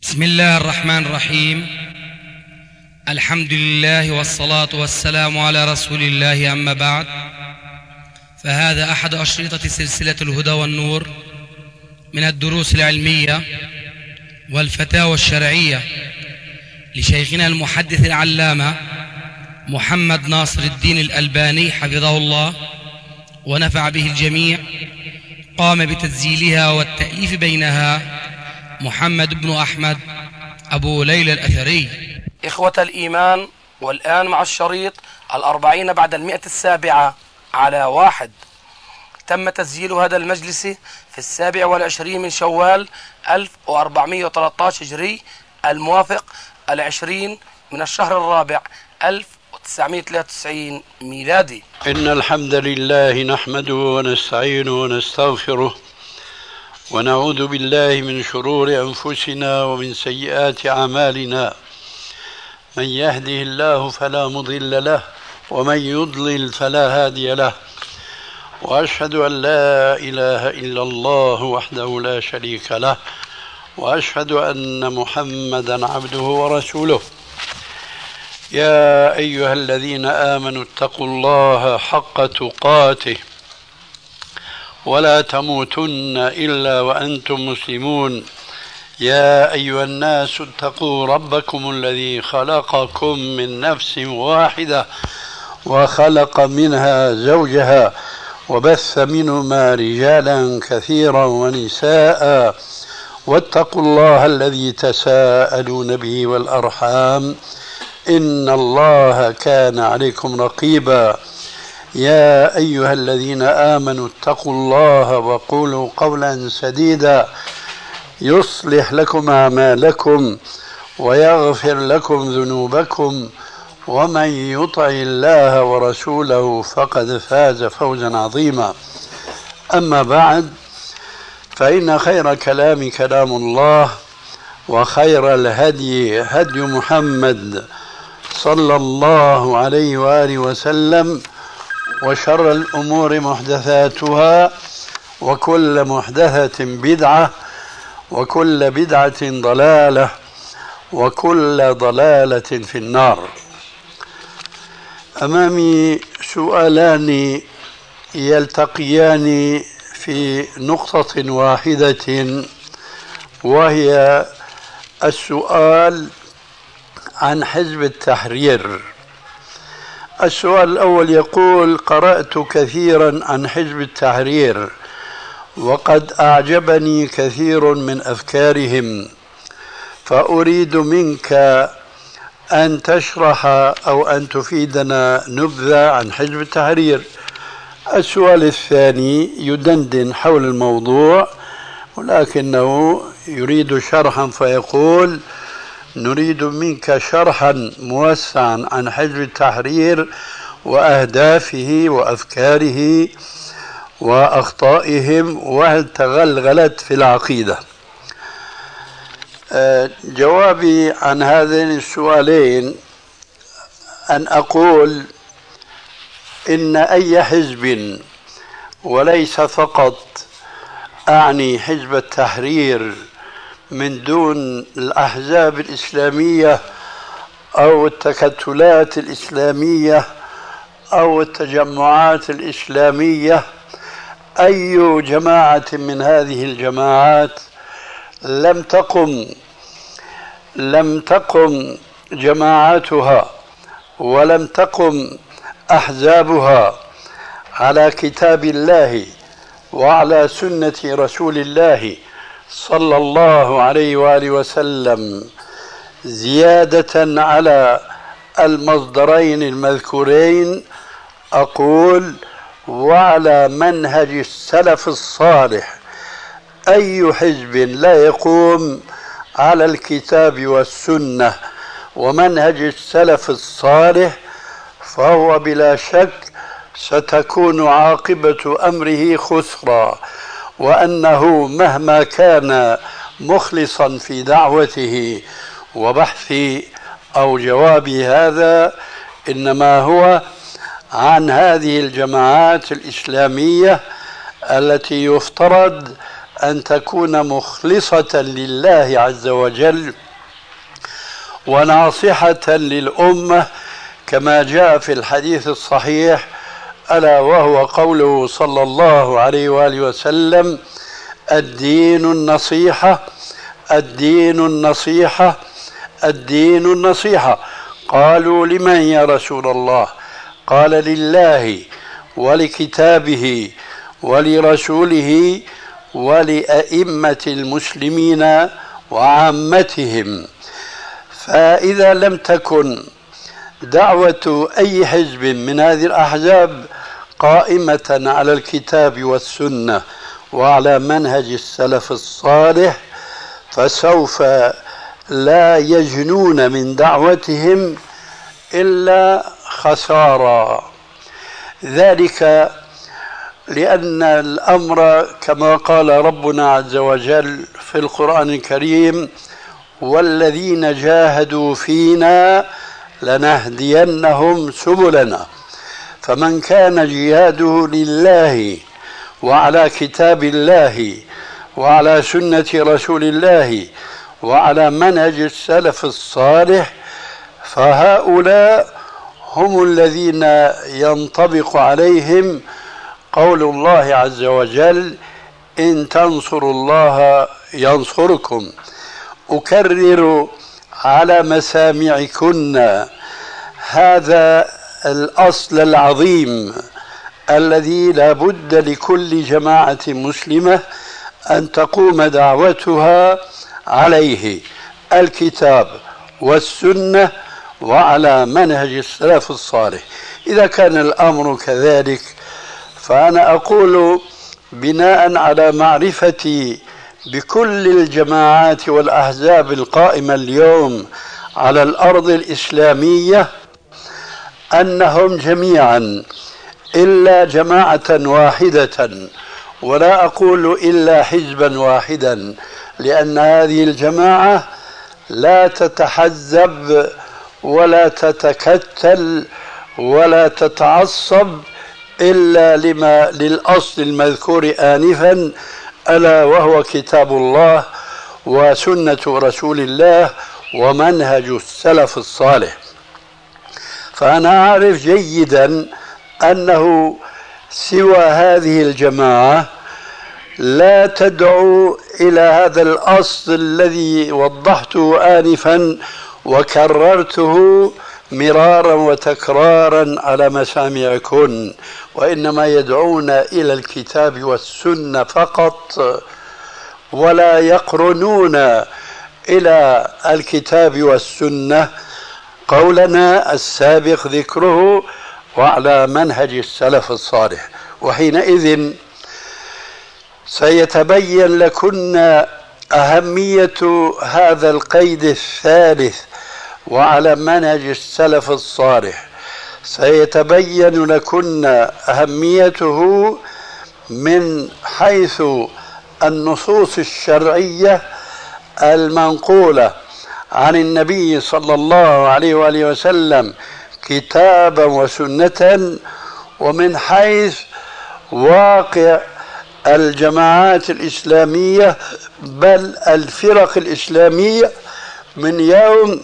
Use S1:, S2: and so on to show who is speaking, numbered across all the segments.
S1: بسم الله الرحمن الرحيم. الحمد لله والصلاة والسلام على رسول الله، أما بعد، فهذا أحد أشرطة سلسلة الهدى والنور من الدروس العلمية والفتاوى الشرعية لشيخنا المحدث العلامة محمد ناصر الدين الألباني حفظه الله ونفع به الجميع. قام بتسجيلها والتأليف بينها محمد بن أحمد أبو ليلى الأثري.
S2: إخوة الإيمان، والآن مع الشريط 40 بعد 107 على 1. تم تسجيل هذا المجلس في 27 من شوال 1413 هجري، الموافق 20 من الشهر الرابع 1993 ميلادي.
S3: إن الحمد لله نحمده ونستعينه ونستغفره ونعوذ بالله من شرور أنفسنا ومن سيئات أعمالنا. من يهده الله فلا مضل له ومن يضلل فلا هادي له، وأشهد أن لا إله إلا الله وحده لا شريك له، وأشهد أن محمدا عبده ورسوله. يا أيها الذين آمنوا اتقوا الله حق تقاته ولا تموتن إلا وأنتم مسلمون. يا أيها الناس اتقوا ربكم الذي خلقكم من نفس واحدة وخلق منها زوجها وبث منهما رجالا كثيرا ونساء، واتقوا الله الذي تساءلون به والأرحام إن الله كان عليكم رقيبا. يا أيها الذين آمنوا اتقوا الله وقولوا قولا سديدا يصلح لكم أعمالكم ويغفر لكم ذنوبكم، ومن يطع الله ورسوله فقد فاز فوزا عظيما. أما بعد، فإن خير كلام كلام الله، وخير الهدي هدي محمد صلى الله عليه وآله وسلم، وشر الأمور محدثاتها، وكل محدثة بدعة، وكل بدعة ضلالة، وكل ضلالة في النار. أمامي سؤالان يلتقيان في نقطة واحدة، وهي السؤال عن حزب التحرير. السؤال الأول يقول: قرأت كثيرا عن حزب التحرير وقد أعجبني كثير من أفكارهم، فأريد منك أن تشرح أو أن تفيدنا نبذة عن حزب التحرير. السؤال الثاني يدندن حول الموضوع ولكنه يريد شرحا، فيقول: نريد منك شرحا موسعا عن حزب التحرير وأهدافه وأفكاره وأخطائهم، وهل تغلغلت في العقيدة. جوابي عن هذين السؤالين أن أقول إن أي حزب، وليس فقط أعني حزب التحرير من دون الأحزاب الإسلامية أو التكتلات الإسلامية أو التجمعات الإسلامية، أي جماعة من هذه الجماعات لم تقم جماعاتها ولم تقم أحزابها على كتاب الله وعلى سنة رسول الله صلى الله عليه وآله وسلم، زيادة على المصدرين المذكورين، أقول: وعلى منهج السلف الصالح. أي حزب لا يقوم على الكتاب والسنة ومنهج السلف الصالح فهو بلا شك ستكون عاقبة أمره خسرا، وأنه مهما كان مخلصا في دعوته وبحث أو جواب هذا، إنما هو عن هذه الجماعات الإسلامية التي يفترض أن تكون مخلصة لله عز وجل وناصحة للأمة كما جاء في الحديث الصحيح، ألا وهو قوله صلى الله عليه وآله وسلم: الدين النصيحة، الدين النصيحة، الدين النصيحة. قالوا: لمن يا رسول الله؟ قال: لله ولكتابه ولرسوله ولأئمة المسلمين وعامتهم. فإذا لم تكن دعوة أي حزب من هذه الأحزاب قائمة على الكتاب والسنة وعلى منهج السلف الصالح، فسوف لا يجنون من دعوتهم إلا خسارة. ذلك لأن الأمر كما قال ربنا عز وجل في القرآن الكريم: والذين جاهدوا فينا لنهدينهم سبلنا. فمن كان جهاده لله وعلى كتاب الله وعلى سنة رسول الله وعلى منهج السلف الصالح، فهؤلاء هم الذين ينطبق عليهم قول الله عز وجل: إن تنصروا الله ينصركم. أكرر على مسامعكن هذا الأصل العظيم الذي لا بد لكل جماعة مسلمة أن تقوم دعوتها عليه: الكتاب والسنة وعلى منهج السلف الصالح. إذا كان الأمر كذلك، فأنا أقول بناء على معرفتي بكل الجماعات والأحزاب القائمة اليوم على الأرض الإسلامية أنهم جميعا إلا جماعة واحدة، ولا أقول إلا حزبا واحدا، لأن هذه الجماعة لا تتحزب ولا تتكتل ولا تتعصب إلا للأصل المذكور آنفا، ألا وهو كتاب الله وسنة رسول الله ومنهج السلف الصالح. فأنا أعرف جيدا أنه سوى هذه الجماعة لا تدعو إلى هذا الأصل الذي وضحته آنفا وكررته مرارا وتكرارا على مسامعكن، وإنما يدعون إلى الكتاب والسنة فقط، ولا يقرنون إلى الكتاب والسنة قولنا السابق ذكره وعلى منهج السلف الصالح. وحينئذ سيتبين لكن أهمية هذا القيد الثالث وعلى منهج السلف الصالح، سيتبين لكن أهميته من حيث النصوص الشرعية المنقولة عن النبي صلى الله عليه وآله وسلم كتابا وسنة، ومن حيث واقع الجماعات الإسلامية بل الفرق الإسلامية من يوم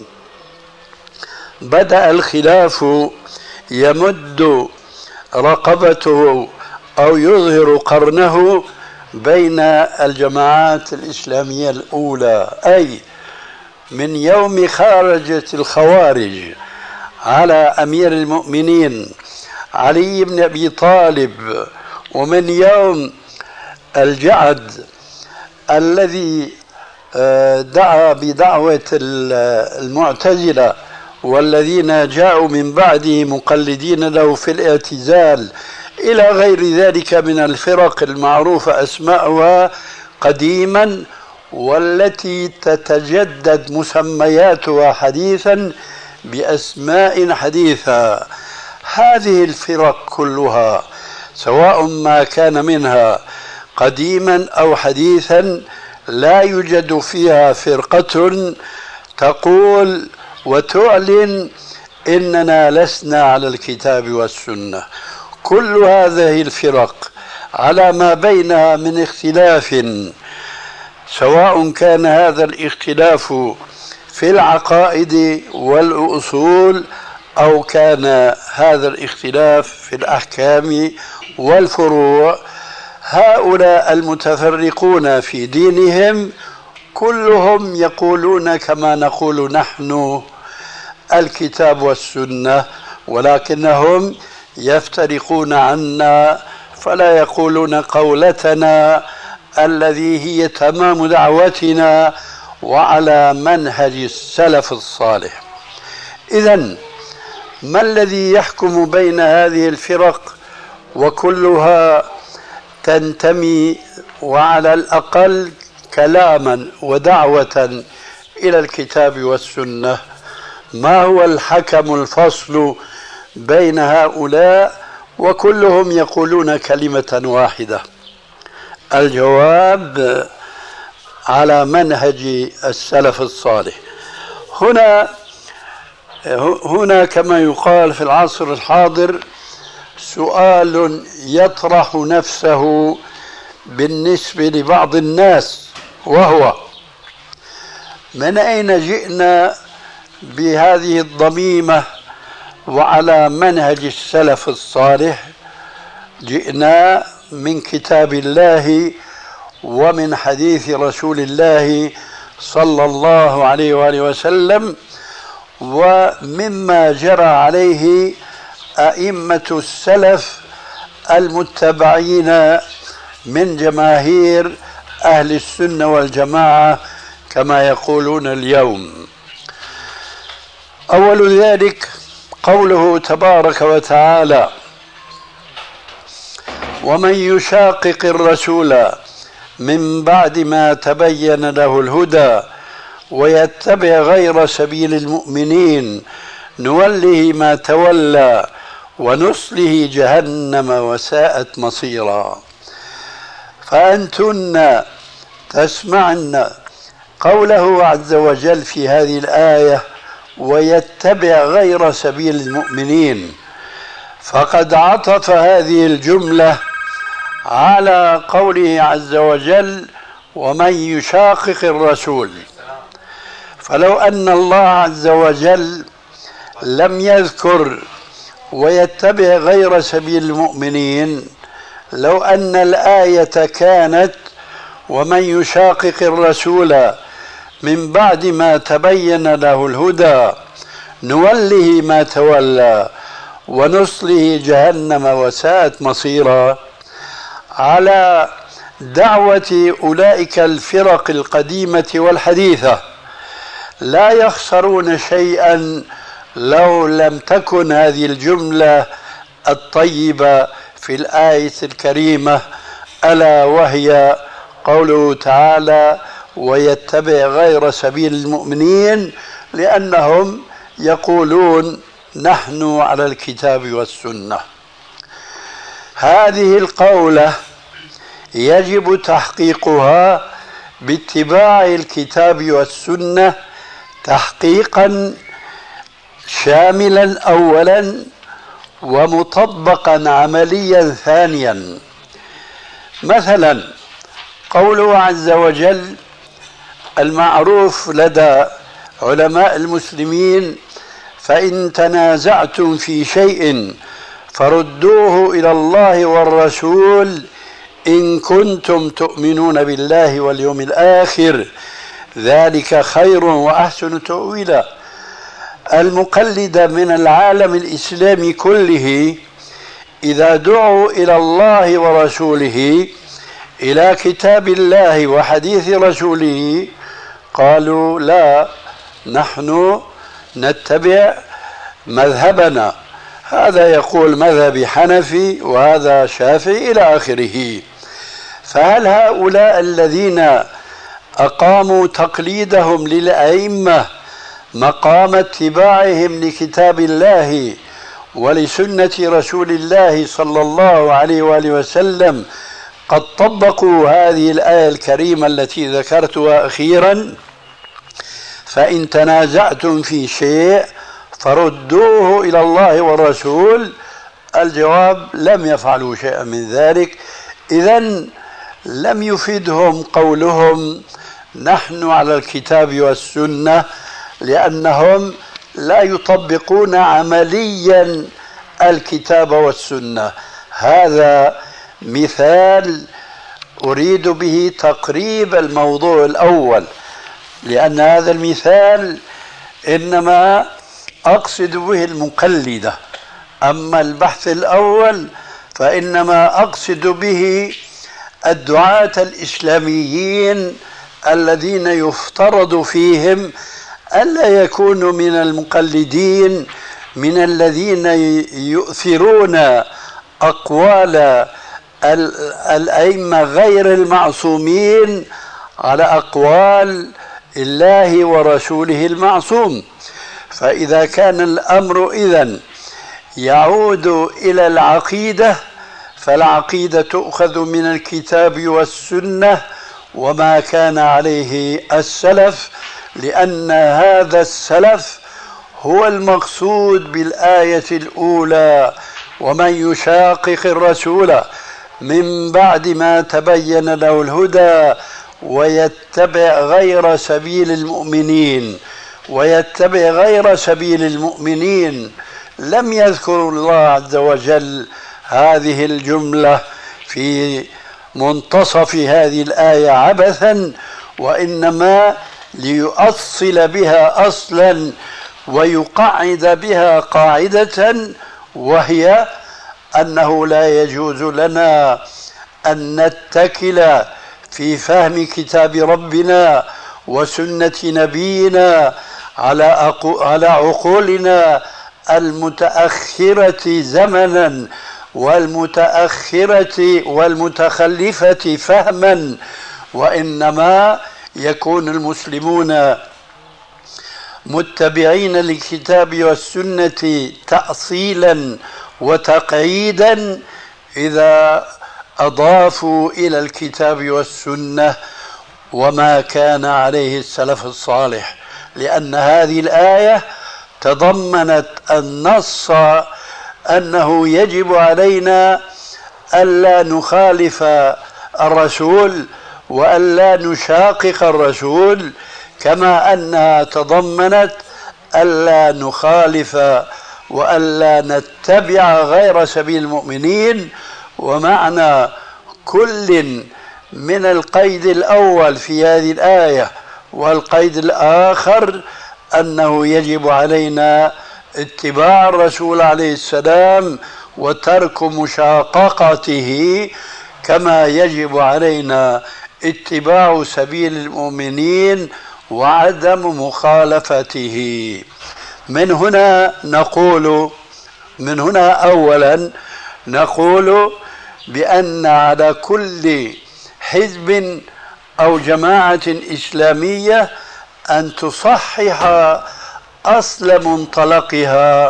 S3: بدأ الخلاف يمد رقبته أو يظهر قرنه بين الجماعات الإسلامية الأولى، أي من يوم خرجت الخوارج على أمير المؤمنين علي بن أبي طالب، ومن يوم الجعد الذي دعا بدعوة المعتزلة والذين جاءوا من بعده مقلدين له في الاعتزال، إلى غير ذلك من الفرق المعروفة أسماؤها قديما والتي تتجدد مسمياتها حديثا بأسماء حديثة. هذه الفرق كلها سواء ما كان منها قديما أو حديثا لا يوجد فيها فرقة تقول وتعلن إننا لسنا على الكتاب والسنة. كل هذه الفرق على ما بينها من اختلاف سواء كان هذا الاختلاف في العقائد والأصول أو كان هذا الاختلاف في الأحكام والفروع. هؤلاء المتفرقون في دينهم كلهم يقولون كما نقول نحن الكتاب والسنة، ولكنهم يفترقون عنا فلا يقولون قولتنا الذي هي تمام دعوتنا وعلى منهج السلف الصالح. إذن ما الذي يحكم بين هذه الفرق وكلها تنتمي وعلى الأقل كلاما ودعوة إلى الكتاب والسنة؟ ما هو الحكم الفصل بين هؤلاء وكلهم يقولون كلمة واحدة؟ الجواب على منهج السلف الصالح. هنا كما يقال في العصر الحاضر سؤال يطرح نفسه بالنسبة لبعض الناس، وهو: من أين جئنا بهذه الضميمة وعلى منهج السلف الصالح؟ جئنا من كتاب الله ومن حديث رسول الله صلى الله عليه وآله وسلم، ومما جرى عليه أئمة السلف المتبعين من جماهير أهل السنة والجماعة كما يقولون اليوم. أول ذلك قوله تبارك وتعالى: ومن يشاقق الرسول من بعد ما تبين له الهدى ويتبع غير سبيل المؤمنين نوله ما تولى ونصله جهنم وساءت مصيرا. فأنتن تسمعن قوله عز وجل في هذه الآية: ويتبع غير سبيل المؤمنين، فقد عطف هذه الجملة على قوله عز وجل: ومن يشاقق الرسول. فلو أن الله عز وجل لم يذكر ويتبع غير سبيل المؤمنين، لو أن الآية كانت: ومن يشاقق الرسول من بعد ما تبين له الهدى نوله ما تولى ونصله جهنم وساءت مصيرا، على دعوة أولئك الفرق القديمة والحديثة لا يخسرون شيئا لو لم تكن هذه الجملة الطيبة في الآية الكريمة، ألا وهي قوله تعالى: ويتبع غير سبيل المؤمنين، لأنهم يقولون نحن على الكتاب والسنة. هذه القولة يجب تحقيقها باتباع الكتاب والسنة تحقيقا شاملا أولا، ومطبقا عمليا ثانيا. مثلا قوله عز وجل المعروف لدى علماء المسلمين: فإن تنازعتم في شيء فردوه إلى الله والرسول إن كنتم تؤمنون بالله واليوم الآخر ذلك خير وأحسن تأويلا. المقلد من العالم الإسلامي كله إذا دعوا إلى الله ورسوله، إلى كتاب الله وحديث رسوله، قالوا: لا، نحن نتبع مذهبنا، هذا يقول مذهب حنفي وهذا شافعي إلى آخره. فهل هؤلاء الذين أقاموا تقليدهم للأئمة مقام اتباعهم لكتاب الله ولسنة رسول الله صلى الله عليه وآله وسلم قد طبقوا هذه الآية الكريمة التي ذكرتها أخيرا: فإن تنازعتم في شيء فردوه إلى الله والرسول؟ الجواب: لم يفعلوا شيئا من ذلك. إذن لم يفيدهم قولهم نحن على الكتاب والسنة، لأنهم لا يطبقون عمليا الكتاب والسنة. هذا مثال أريد به تقريب الموضوع الأول، لأن هذا المثال إنما أقصد به المقلدة، أما البحث الأول فإنما أقصد به الدعاة الإسلاميين الذين يفترض فيهم ألا يكونوا من المقلدين، من الذين يؤثرون أقوال الأئمة غير المعصومين على أقوال الله ورسوله المعصوم. فإذا كان الأمر إذن يعود إلى العقيدة، فالعقيدة تؤخذ من الكتاب والسنة وما كان عليه السلف، لأن هذا السلف هو المقصود بالآية الأولى: ومن يشاقق الرسول من بعد ما تبين له الهدى ويتبع غير سبيل المؤمنين. ويتبع غير سبيل المؤمنين، لم يذكر الله عز وجل هذه الجملة في منتصف هذه الآية عبثا، وإنما ليؤصل بها أصلا ويقعد بها قاعدة، وهي أنه لا يجوز لنا أن نتكل في فهم كتاب ربنا وسنة نبينا على عقولنا المتأخرة زمنا والمتخلفة فهما، وإنما يكون المسلمون متبعين للكتاب والسنة تأصيلا وتقعيدا إذا أضافوا إلى الكتاب والسنة وما كان عليه السلف الصالح، لأن هذه الآية تضمنت النص أنه يجب علينا ألا نخالف الرسول وألا نشاقق الرسول، كما أنها تضمنت ألا نخالف وألا نتبع غير سبيل المؤمنين. ومعنى كل من القيد الأول في هذه الآية والقيد الآخر أنه يجب علينا اتباع الرسول عليه السلام وترك مشاققته، كما يجب علينا اتباع سبيل المؤمنين وعدم مخالفته. من هنا أولا نقول بأن على كل حزب أو جماعة إسلامية أن تصحح أصل منطلقها،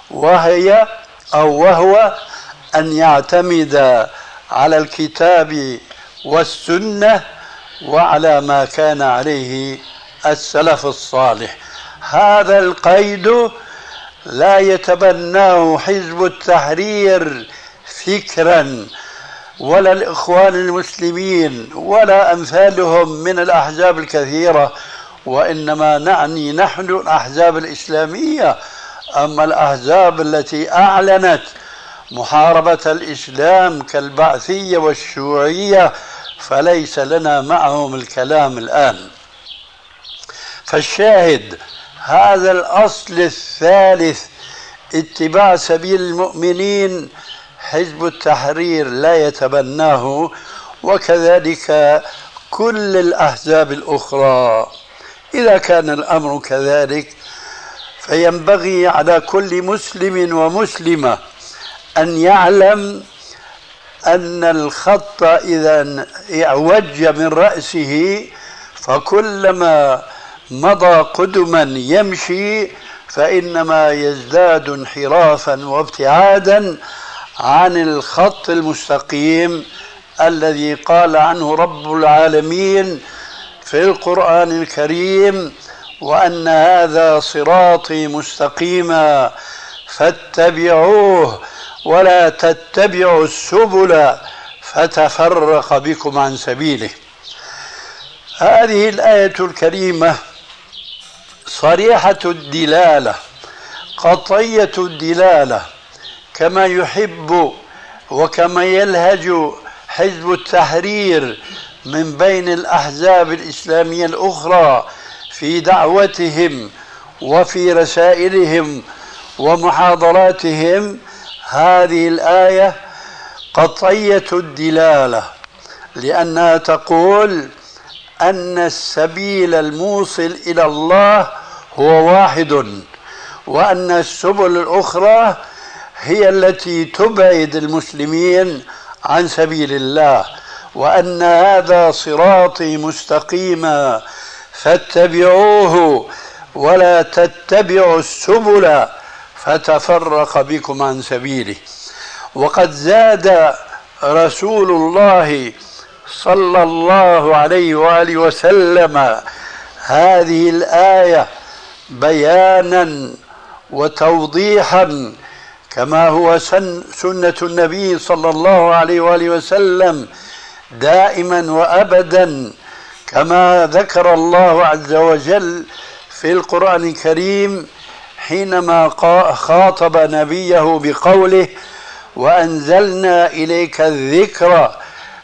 S3: وهو أن يعتمد على الكتاب والسنة وعلى ما كان عليه السلف الصالح. هذا القيد لا يتبناه حزب التحرير فكرا، ولا الإخوان المسلمين ولا أمثالهم من الأحزاب الكثيرة، وإنما نعني نحن الأحزاب الإسلامية. أما الأحزاب التي أعلنت محاربة الإسلام كالبعثية والشيوعية فليس لنا معهم الكلام الآن. فالشاهد هذا الأصل الثالث اتباع سبيل المؤمنين حزب التحرير لا يتبناه، وكذلك كل الأحزاب الأخرى. إذا كان الأمر كذلك فينبغي على كل مسلم ومسلمة أن يعلم أن الخط إذا اعوج من رأسه فكلما مضى قدما يمشي فإنما يزداد انحرافا وابتعادا عن الخط المستقيم الذي قال عنه رب العالمين في القرآن الكريم: وأن هذا صراطي مستقيما فاتبعوه ولا تتبعوا السبل فتفرق بكم عن سبيله. هذه الآية الكريمة صريحة الدلالة قطعية الدلالة، كما يحب وكما يلهج حزب التحرير من بين الأحزاب الإسلامية الأخرى في دعوتهم وفي رسائلهم ومحاضراتهم. هذه الآية قطعية الدلالة، لأنها تقول أن السبيل الموصل إلى الله هو واحد، وأن السبل الأخرى هي التي تبعد المسلمين عن سبيل الله، وأن هذا صراطي مستقيما فاتبعوه ولا تتبعوا السبل فتفرق بكم عن سبيله. وقد زاد رسول الله صلى الله عليه وآله وسلم هذه الآية بيانا وتوضيحا، كما هو سنة النبي صلى الله عليه وآله وسلم دائما وأبدا، كما ذكر الله عز وجل في القرآن الكريم حينما خاطب نبيه بقوله: وأنزلنا إليك الذكر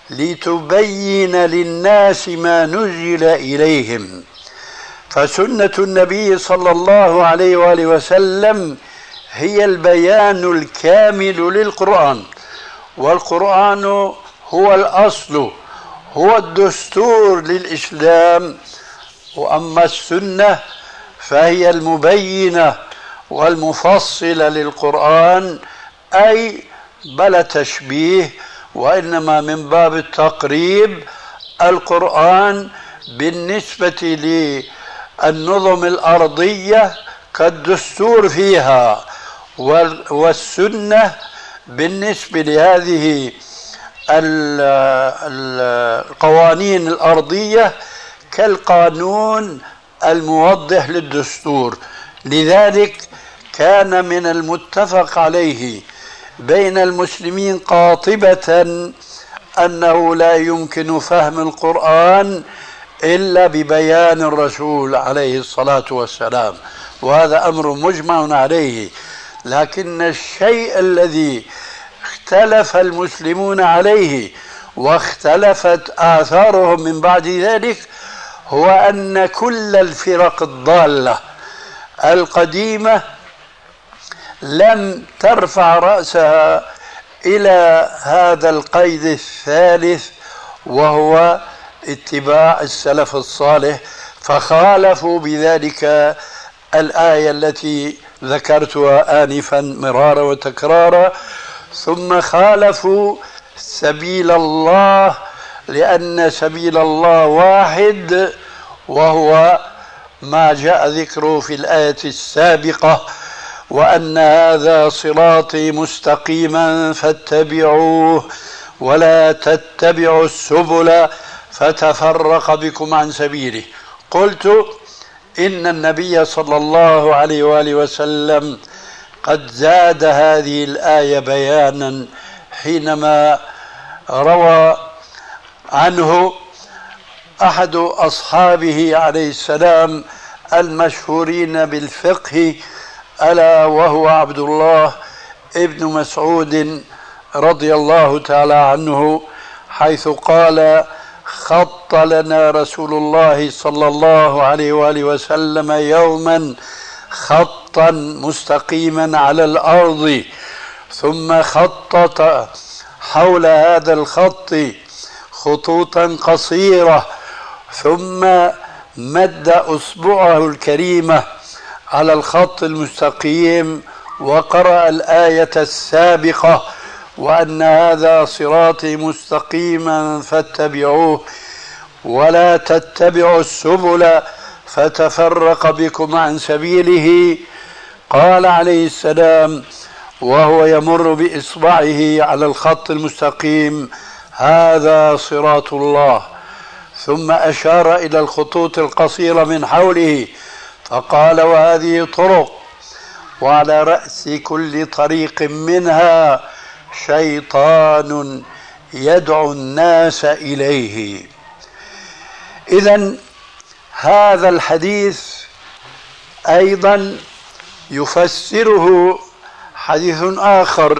S3: لتبين للناس ما نزل إليهم. فسنة النبي صلى الله عليه وآله وسلم هي البيان الكامل للقرآن، والقرآن هو الأصل، هو الدستور للإسلام، وأما السنة فهي المبينة والمفصلة للقرآن، أي بلا تشبيه، وإنما من باب التقريب. القرآن بالنسبة للنظم الأرضية كالدستور فيها، والسنة بالنسبة لهذه القوانين الأرضية كالقانون الموضح للدستور. لذلك كان من المتفق عليه بين المسلمين قاطبة أنه لا يمكن فهم القرآن إلا ببيان الرسول عليه الصلاة والسلام، وهذا أمر مجمع عليه. لكن الشيء الذي اختلف المسلمون عليه واختلفت آثارهم من بعد ذلك هو أن كل الفرق الضالة القديمة لم ترفع رأسها إلى هذا القيد الثالث، وهو اتباع السلف الصالح، فخالفوا بذلك الآية التي ذكرتها آنفا مرارا وتكرارا. ثم خالفوا سبيل الله، لأن سبيل الله واحد، وهو ما جاء ذكره في الآية السابقة: وأن هذا صراطي مستقيما فاتبعوه ولا تتبعوا السبل فتفرق بكم عن سبيله. قلت إن النبي صلى الله عليه وآله وسلم قد زاد هذه الآية بيانا حينما روى عنه أحد أصحابه عليه السلام المشهورين بالفقه، ألا وهو عبد الله ابن مسعود رضي الله تعالى عنه، حيث قال: خط لنا رسول الله صلى الله عليه وآله وسلم يوما خطا مستقيما على الأرض، ثم خطط حول هذا الخط خطوطا قصيرة، ثم مد أصبعه الكريمة على الخط المستقيم وقرأ الآية السابقة: وأن هذا صراطي مستقيما فاتبعوه ولا تتبعوا السبل فتفرق بكم عن سبيله. قال عليه السلام وهو يمر بإصبعه على الخط المستقيم: هذا صراط الله. ثم أشار إلى الخطوط القصيرة من حوله فقال: وهذه طرق، وعلى رأس كل طريق منها شيطان يدعو الناس إليه. إذن هذا الحديث أيضا يفسره حديث آخر،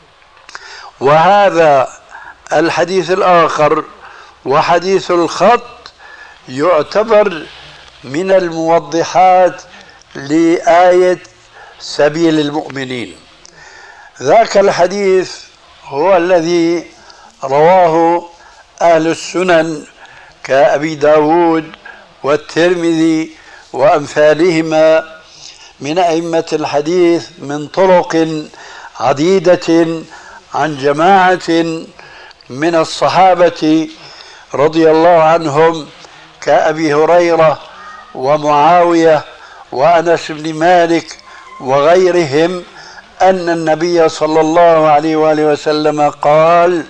S3: وهذا الحديث الآخر وحديث الخط يعتبر من الموضحات لآية سبيل المؤمنين. ذاك الحديث هو الذي رواه أهل السنن كأبي داود والترمذي وأمثالهما من أئمة الحديث من طرق عديدة عن جماعة من الصحابة رضي الله عنهم كأبي هريرة ومعاوية وأنس بن مالك وغيرهم أن النبي صلى الله عليه وآله وسلم قال: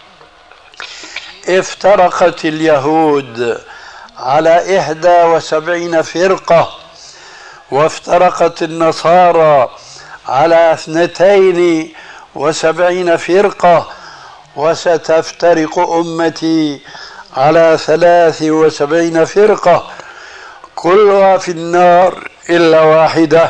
S3: افترقت اليهود على 71 فرقة، وافترقت النصارى على 72 فرقة، وستفترق أمتي على 73 فرقة كلها في النار إلا واحدة.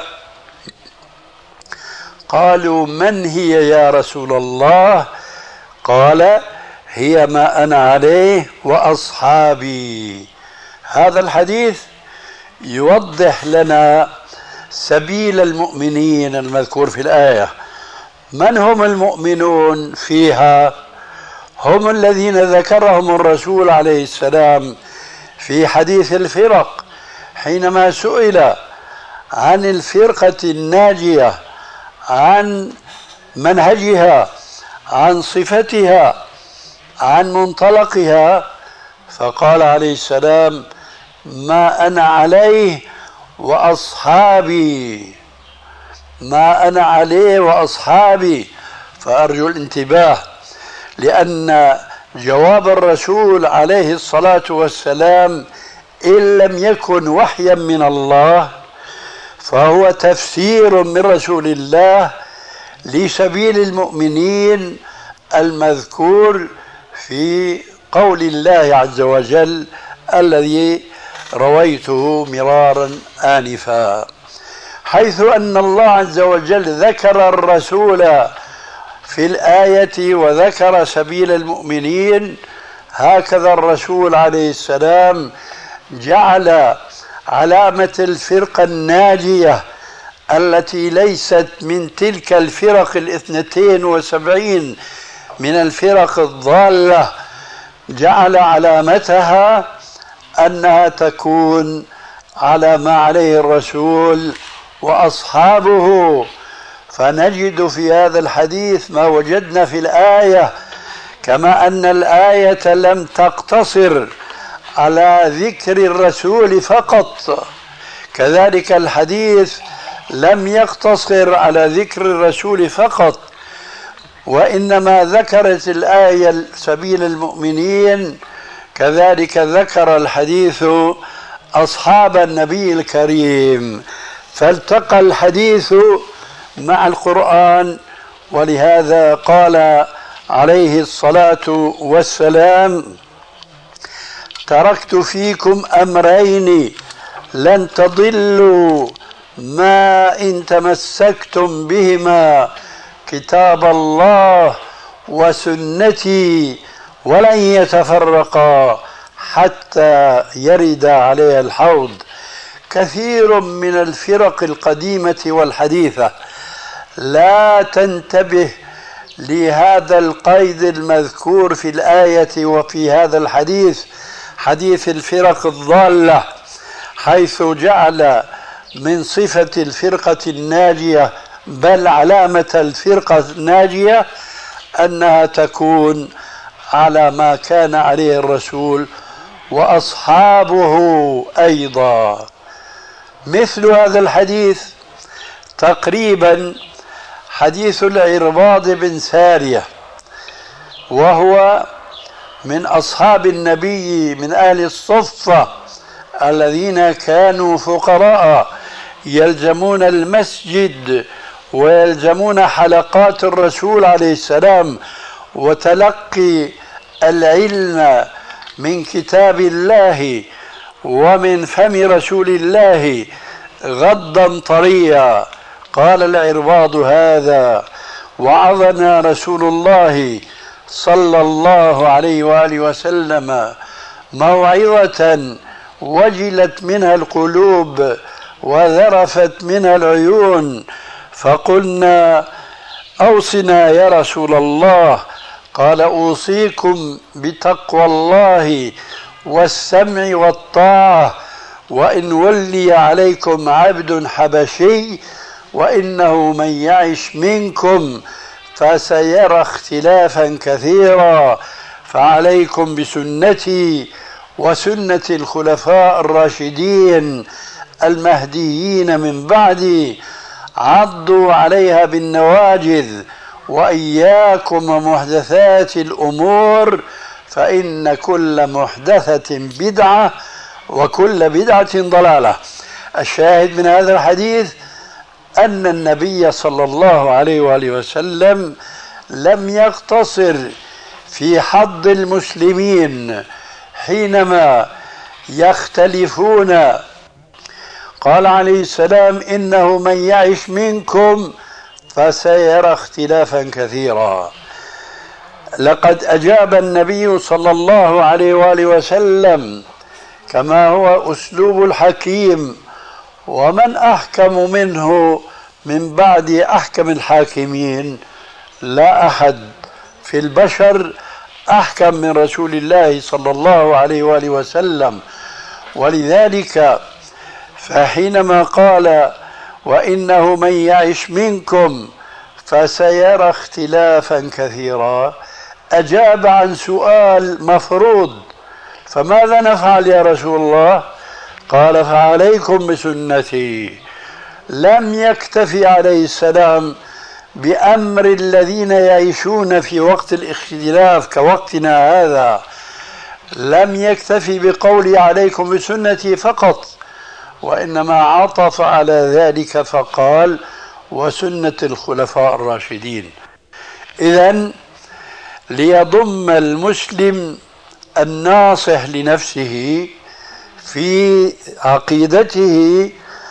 S3: قالوا: من هي يا رسول الله؟ قال: هي ما أنا عليه وأصحابي. هذا الحديث يوضح لنا سبيل المؤمنين المذكور في الآية. من هم المؤمنون فيها؟ هم الذين ذكرهم الرسول عليه السلام في حديث الفرق حينما سئل عن الفرقة الناجية، عن منهجها، عن صفتها، عن منطلقها، فقال عليه السلام: ما أنا عليه وأصحابي. ما أنا عليه وأصحابي. فأرجو الانتباه، لأن جواب الرسول عليه الصلاة والسلام إن لم يكن وحيا من الله فهو تفسير من رسول الله لسبيل المؤمنين المذكور في قول الله عز وجل الذي رويته مرارا آنفا، حيث أن الله عز وجل ذكر الرسول في الآية وذكر سبيل المؤمنين. هكذا الرسول عليه السلام جعل علامة الفرقة الناجية التي ليست من تلك الفرق 72 من الفرق الضالة، جعل علامتها أنها تكون على ما عليه الرسول وأصحابه. فنجد في هذا الحديث ما وجدنا في الآية، كما أن الآية لم تقتصر على ذكر الرسول فقط، كذلك الحديث لم يقتصر على ذكر الرسول فقط، وإنما ذكرت الآية سبيل المؤمنين، كذلك ذكر الحديث أصحاب النبي الكريم، فالتقى الحديث مع القرآن. ولهذا قال عليه الصلاة والسلام: تركت فيكم أمرين لن تضلوا ما إن تمسكتم بهما، كتاب الله وسنتي، ولن يتفرقا حتى يرد عليها الحوض. كثير من الفرق القديمة والحديثة لا تنتبه لهذا القيد المذكور في الآية وفي هذا الحديث، حديث الفرق الضالة، حيث جعل من صفة الفرقة الناجية بل علامة الفرقة الناجية أنها تكون على ما كان عليه الرسول وأصحابه أيضا. مثل هذا الحديث تقريبا حديث العرباض بن سارية، وهو من أصحاب النبي من أهل الصفة الذين كانوا فقراء يلزمون المسجد ويلزمون حلقات الرسول عليه السلام وتلقي العلم من كتاب الله ومن فم رسول الله غضا طريا. قال العرباض: هذا وعظنا رسول الله صلى الله عليه وآله وسلم موعظة وجلت منها القلوب وذرفت منها العيون، فقلنا: أوصنا يا رسول الله. قال: أوصيكم بتقوى الله والسمع والطاعة، وإن ولي عليكم عبد حبشي وإنه من يعش منكم فسيرى اختلافا كثيرا، فعليكم بسنتي وسنة الخلفاء الراشدين المهديين من بعدي، عضوا عليها بالنواجذ، وإياكم ومحدثات الأمور، فإن كل محدثة بدعة وكل بدعة ضلالة. الشاهد من هذا الحديث أن النبي صلى الله عليه وآله وسلم لم يقتصر في حض المسلمين حينما يختلفون. قال عليه السلام: إنه من يعش منكم فسيرى اختلافا كثيرا. لقد أجاب النبي صلى الله عليه وآله وسلم كما هو أسلوب الحكيم، ومن أحكم منه من بعد أحكم الحاكمين؟ لا أحد في البشر أحكم من رسول الله صلى الله عليه وآله وسلم. ولذلك فحينما قال: وإنه من يعش منكم فسيرى اختلافا كثيرا، أجاب عن سؤال مفروض: فماذا نفعل يا رسول الله؟ قال: فعليكم بسنتي. لم يكتفي عليه السلام بأمر الذين يعيشون في وقت الاختلاف كوقتنا هذا، لم يكتفي بقول عليكم بسنتي فقط، وإنما عطف على ذلك فقال: وسنة الخلفاء الراشدين. إذن ليضم المسلم الناصح لنفسه في عقيدته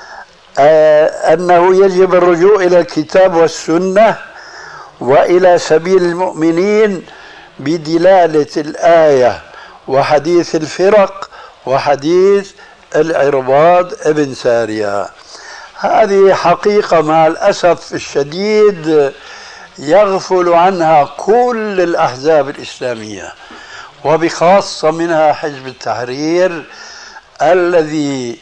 S3: أنه يجب الرجوع إلى الكتاب والسنة وإلى سبيل المؤمنين بدلالة الآية وحديث الفرق وحديث العرباض ابن سارية. هذه حقيقة مع الأسف الشديد يغفل عنها كل الأحزاب الإسلامية، وبخاصة منها حزب التحرير الذي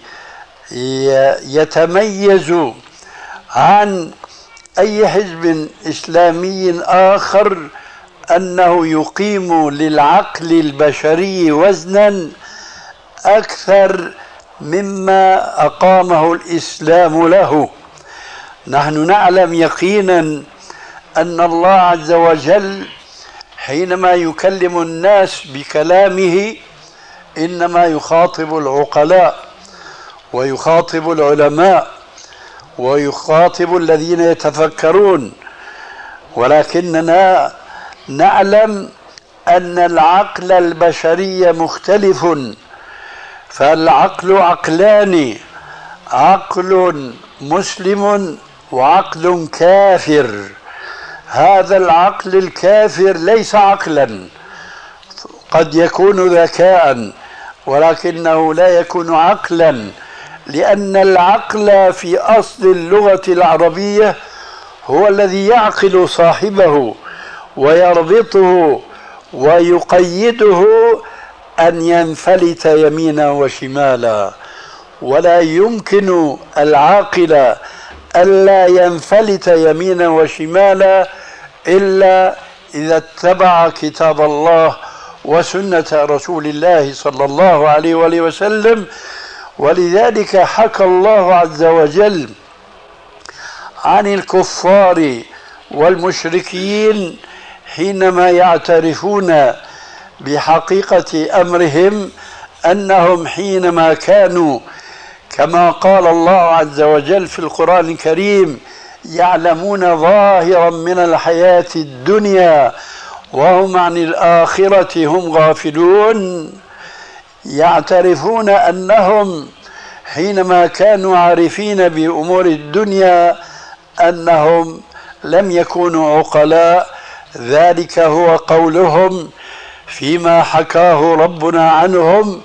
S3: يتميز عن أي حزب إسلامي آخر أنه يقيم للعقل البشري وزنا أكثر مما أقامه الإسلام له. نحن نعلم يقينا أن الله عز وجل حينما يكلم الناس بكلامه إنما يخاطب العقلاء ويخاطب العلماء ويخاطب الذين يتفكرون، ولكننا نعلم أن العقل البشري مختلف، فالعقل عقلان: عقل مسلم وعقل كافر. هذا العقل الكافر ليس عقلا، قد يكون ذكاء ولكنه لا يكون عقلا، لأن العقل في أصل اللغة العربية هو الذي يعقل صاحبه ويربطه ويقيده أن ينفلت يمينا وشمالا، ولا يمكن العاقل ألا ينفلت يمينا وشمالا إلا إذا اتبع كتاب الله وسنة رسول الله صلى الله عليه وآله وسلم. ولذلك حكى الله عز وجل عن الكفار والمشركين حينما يعترفون بحقيقة أمرهم أنهم حينما كانوا كما قال الله عز وجل في القرآن الكريم يعلمون ظاهرا من الحياة الدنيا وهم عن الآخرة هم غافلون، يعترفون أنهم حينما كانوا عارفين بأمور الدنيا أنهم لم يكونوا عقلاء. ذلك هو قولهم فيما حكاه ربنا عنهم: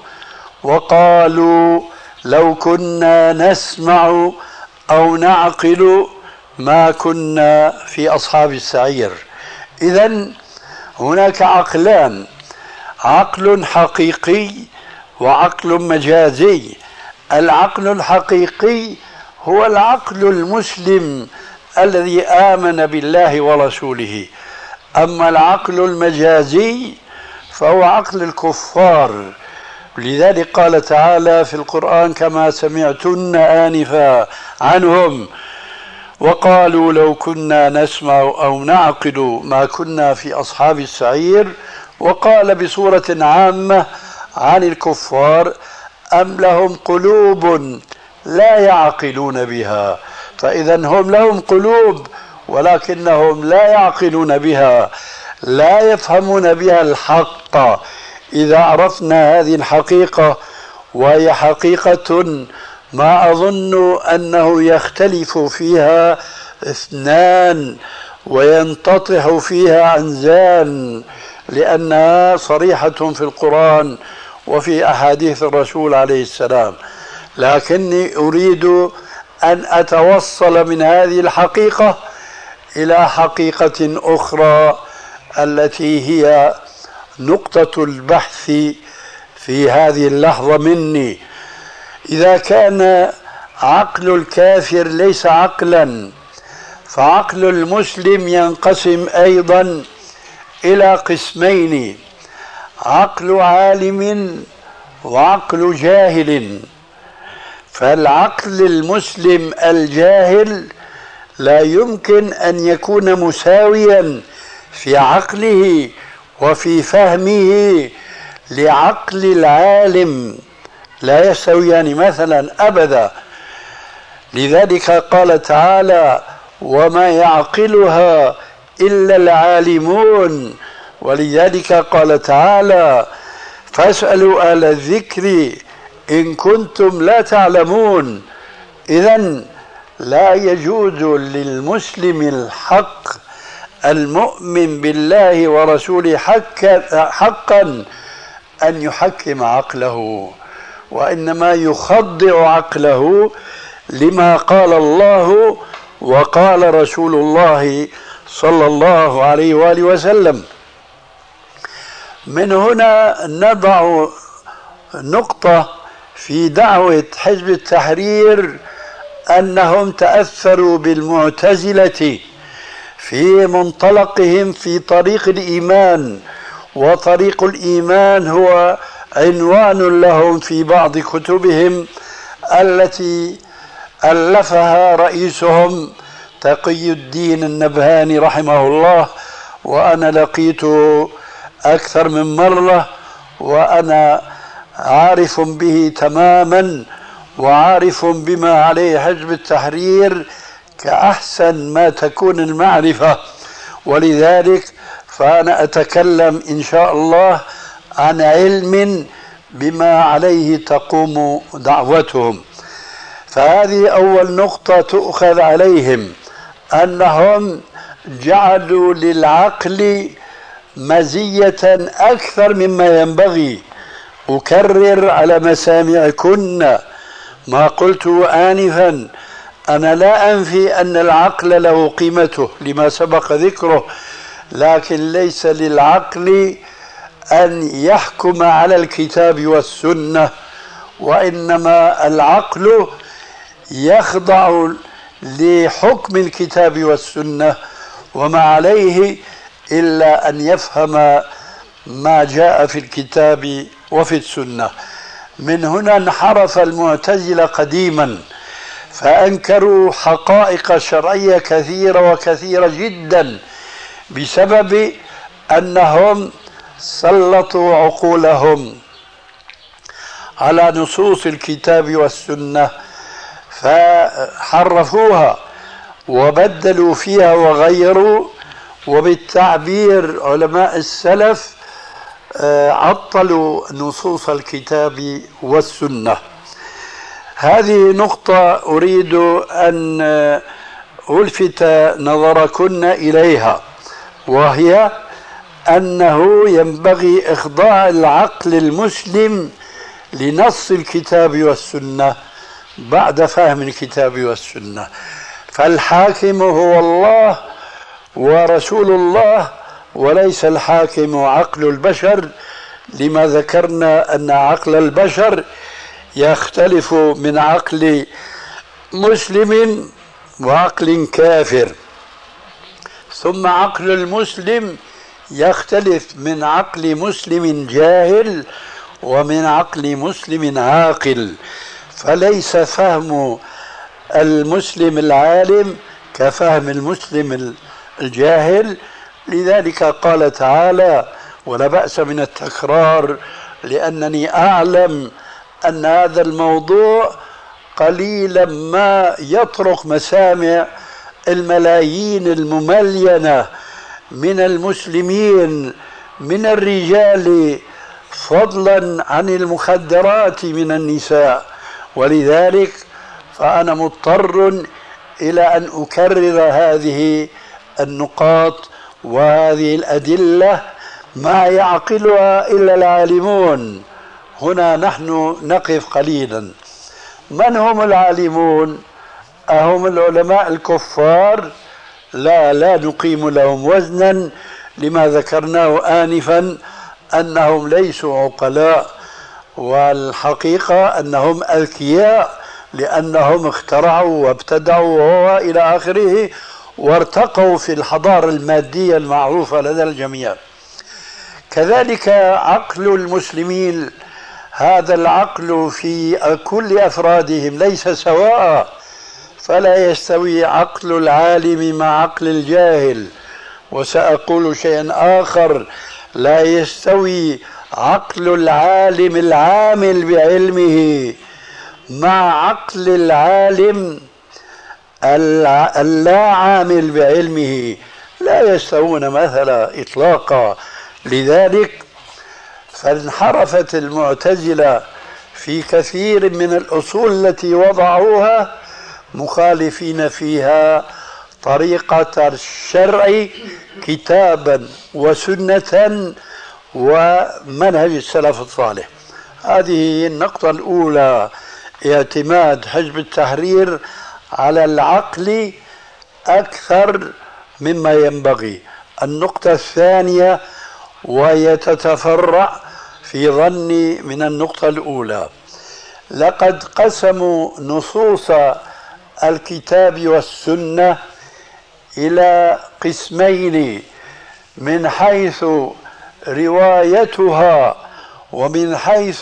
S3: وقالوا لو كنا نسمع أو نعقل ما كنا في أصحاب السعير. إذن هناك عقلان: عقل حقيقي وعقل مجازي. العقل الحقيقي هو العقل المسلم الذي آمن بالله ورسوله، أما العقل المجازي فهو عقل الكفار. لذلك قال تعالى في القرآن كما سمعتن آنفا عنهم: وقالوا لو كنا نسمع أو نعقل ما كنا في أصحاب السعير. وقال بصورة عامة عن الكفار: أم لهم قلوب لا يعقلون بها. فإذا هم لهم قلوب ولكنهم لا يعقلون بها، لا يفهمون بها الحق. إذا عرفنا هذه الحقيقة، وهي حقيقة ما أظن أنه يختلف فيها اثنان وينتطح فيها عنزان، لأنها صريحة في القرآن وفي أحاديث الرسول عليه السلام، لكني أريد أن أتوصل من هذه الحقيقة إلى حقيقة أخرى التي هي نقطة البحث في هذه اللحظة مني. إذا كان عقل الكافر ليس عقلا، فعقل المسلم ينقسم أيضا إلى قسمين: عقل عالم وعقل جاهل. فالعقل المسلم الجاهل لا يمكن أن يكون مساويا في عقله وفي فهمه لعقل العالم، لا يستويان مثلا أبدا. لذلك قال تعالى: وما يعقلها إلا العالمون. ولذلك قال تعالى: فاسألوا أهل الذكر إن كنتم لا تعلمون. إذن لا يجوز للمسلم الحق المؤمن بالله ورسوله حقا أن يحكم عقله، وإنما يخضع عقله لما قال الله وقال رسول الله صلى الله عليه وآله وسلم. من هنا نضع نقطة في دعوة حزب التحرير أنهم تأثروا بالمعتزلة في منطلقهم في طريق الإيمان، وطريق الإيمان هو عنوان لهم في بعض كتبهم التي ألفها رئيسهم تقي الدين النبهاني رحمه الله، وأنا لقيته أكثر من مرة، وأنا عارف به تماما وعارف بما عليه حزب التحرير كأحسن ما تكون المعرفة. ولذلك فأنا أتكلم إن شاء الله عن علم بما عليه تقوم دعوتهم. فهذه أول نقطة تؤخذ عليهم، أنهم جعلوا للعقل مزية أكثر مما ينبغي. أكرر على مسامعكن ما قلته آنفا: أنا لا أنفي أن العقل له قيمته لما سبق ذكره، لكن ليس للعقل أن يحكم على الكتاب والسنة، وإنما العقل يخضع لحكم الكتاب والسنة وما عليه، إلا أن يفهم ما جاء في الكتاب وفي السنة. من هنا انحرف المعتزلة قديما، فأنكروا حقائق شرعية كثيرة وكثيرة جدا بسبب أنهم سلطوا عقولهم على نصوص الكتاب والسنة فحرفوها وبدلوا فيها وغيروا. وبالتعبير علماء السلف عطلوا نصوص الكتاب والسنة. هذه نقطة أريد أن ألفت نظركن إليها، وهي أنه ينبغي إخضاع العقل المسلم لنص الكتاب والسنة بعد فهم الكتاب والسنة. فالحاكم هو الله ورسول الله، وليس الحاكم عقل البشر، لما ذكرنا أن عقل البشر يختلف من عقل مسلم وعقل كافر، ثم عقل المسلم يختلف من عقل مسلم جاهل ومن عقل مسلم عاقل. فليس فهم المسلم العالم كفهم المسلم الجاهل. لذلك قال تعالى، ولا بأس من التكرار لأنني أعلم أن هذا الموضوع قليلا ما يطرق مسامع الملايين المملينة من المسلمين من الرجال فضلا عن المخدرات من النساء، ولذلك فأنا مضطر إلى أن أكرر هذه النقاط وهذه الأدلة ما يعقلها إلا العالمون. هنا نحن نقف قليلا. من هم العالمون؟ أهم العلماء الكفار؟ لا نقيم لهم وزنا، لما ذكرناه آنفا أنهم ليسوا عقلاء، والحقيقة أنهم أذكياء لأنهم اخترعوا وابتدعوا وإلى آخره، وارتقوا في الحضارة المادية المعروفة لدى الجميع. كذلك عقل المسلمين، هذا العقل في كل أفرادهم ليس سواء، فلا يستوي عقل العالم مع عقل الجاهل. وسأقول شيئا آخر، لا يستوي عقل العالم العامل بعلمه مع عقل العالم اللا عامل بعلمه، لا يستوون مثلا إطلاقا. لذلك فانحرفت المعتزلة في كثير من الأصول التي وضعوها، مخالفين فيها طريقة الشرع كتابا وسنة ومنهج السلف الصالح. هذه النقطة الأولى، اعتماد حزب التحرير على العقل أكثر مما ينبغي. النقطة الثانية، وهي تتفرع في ظني من النقطة الأولى، لقد قسموا نصوص الكتاب والسنة إلى قسمين من حيث روايتها ومن حيث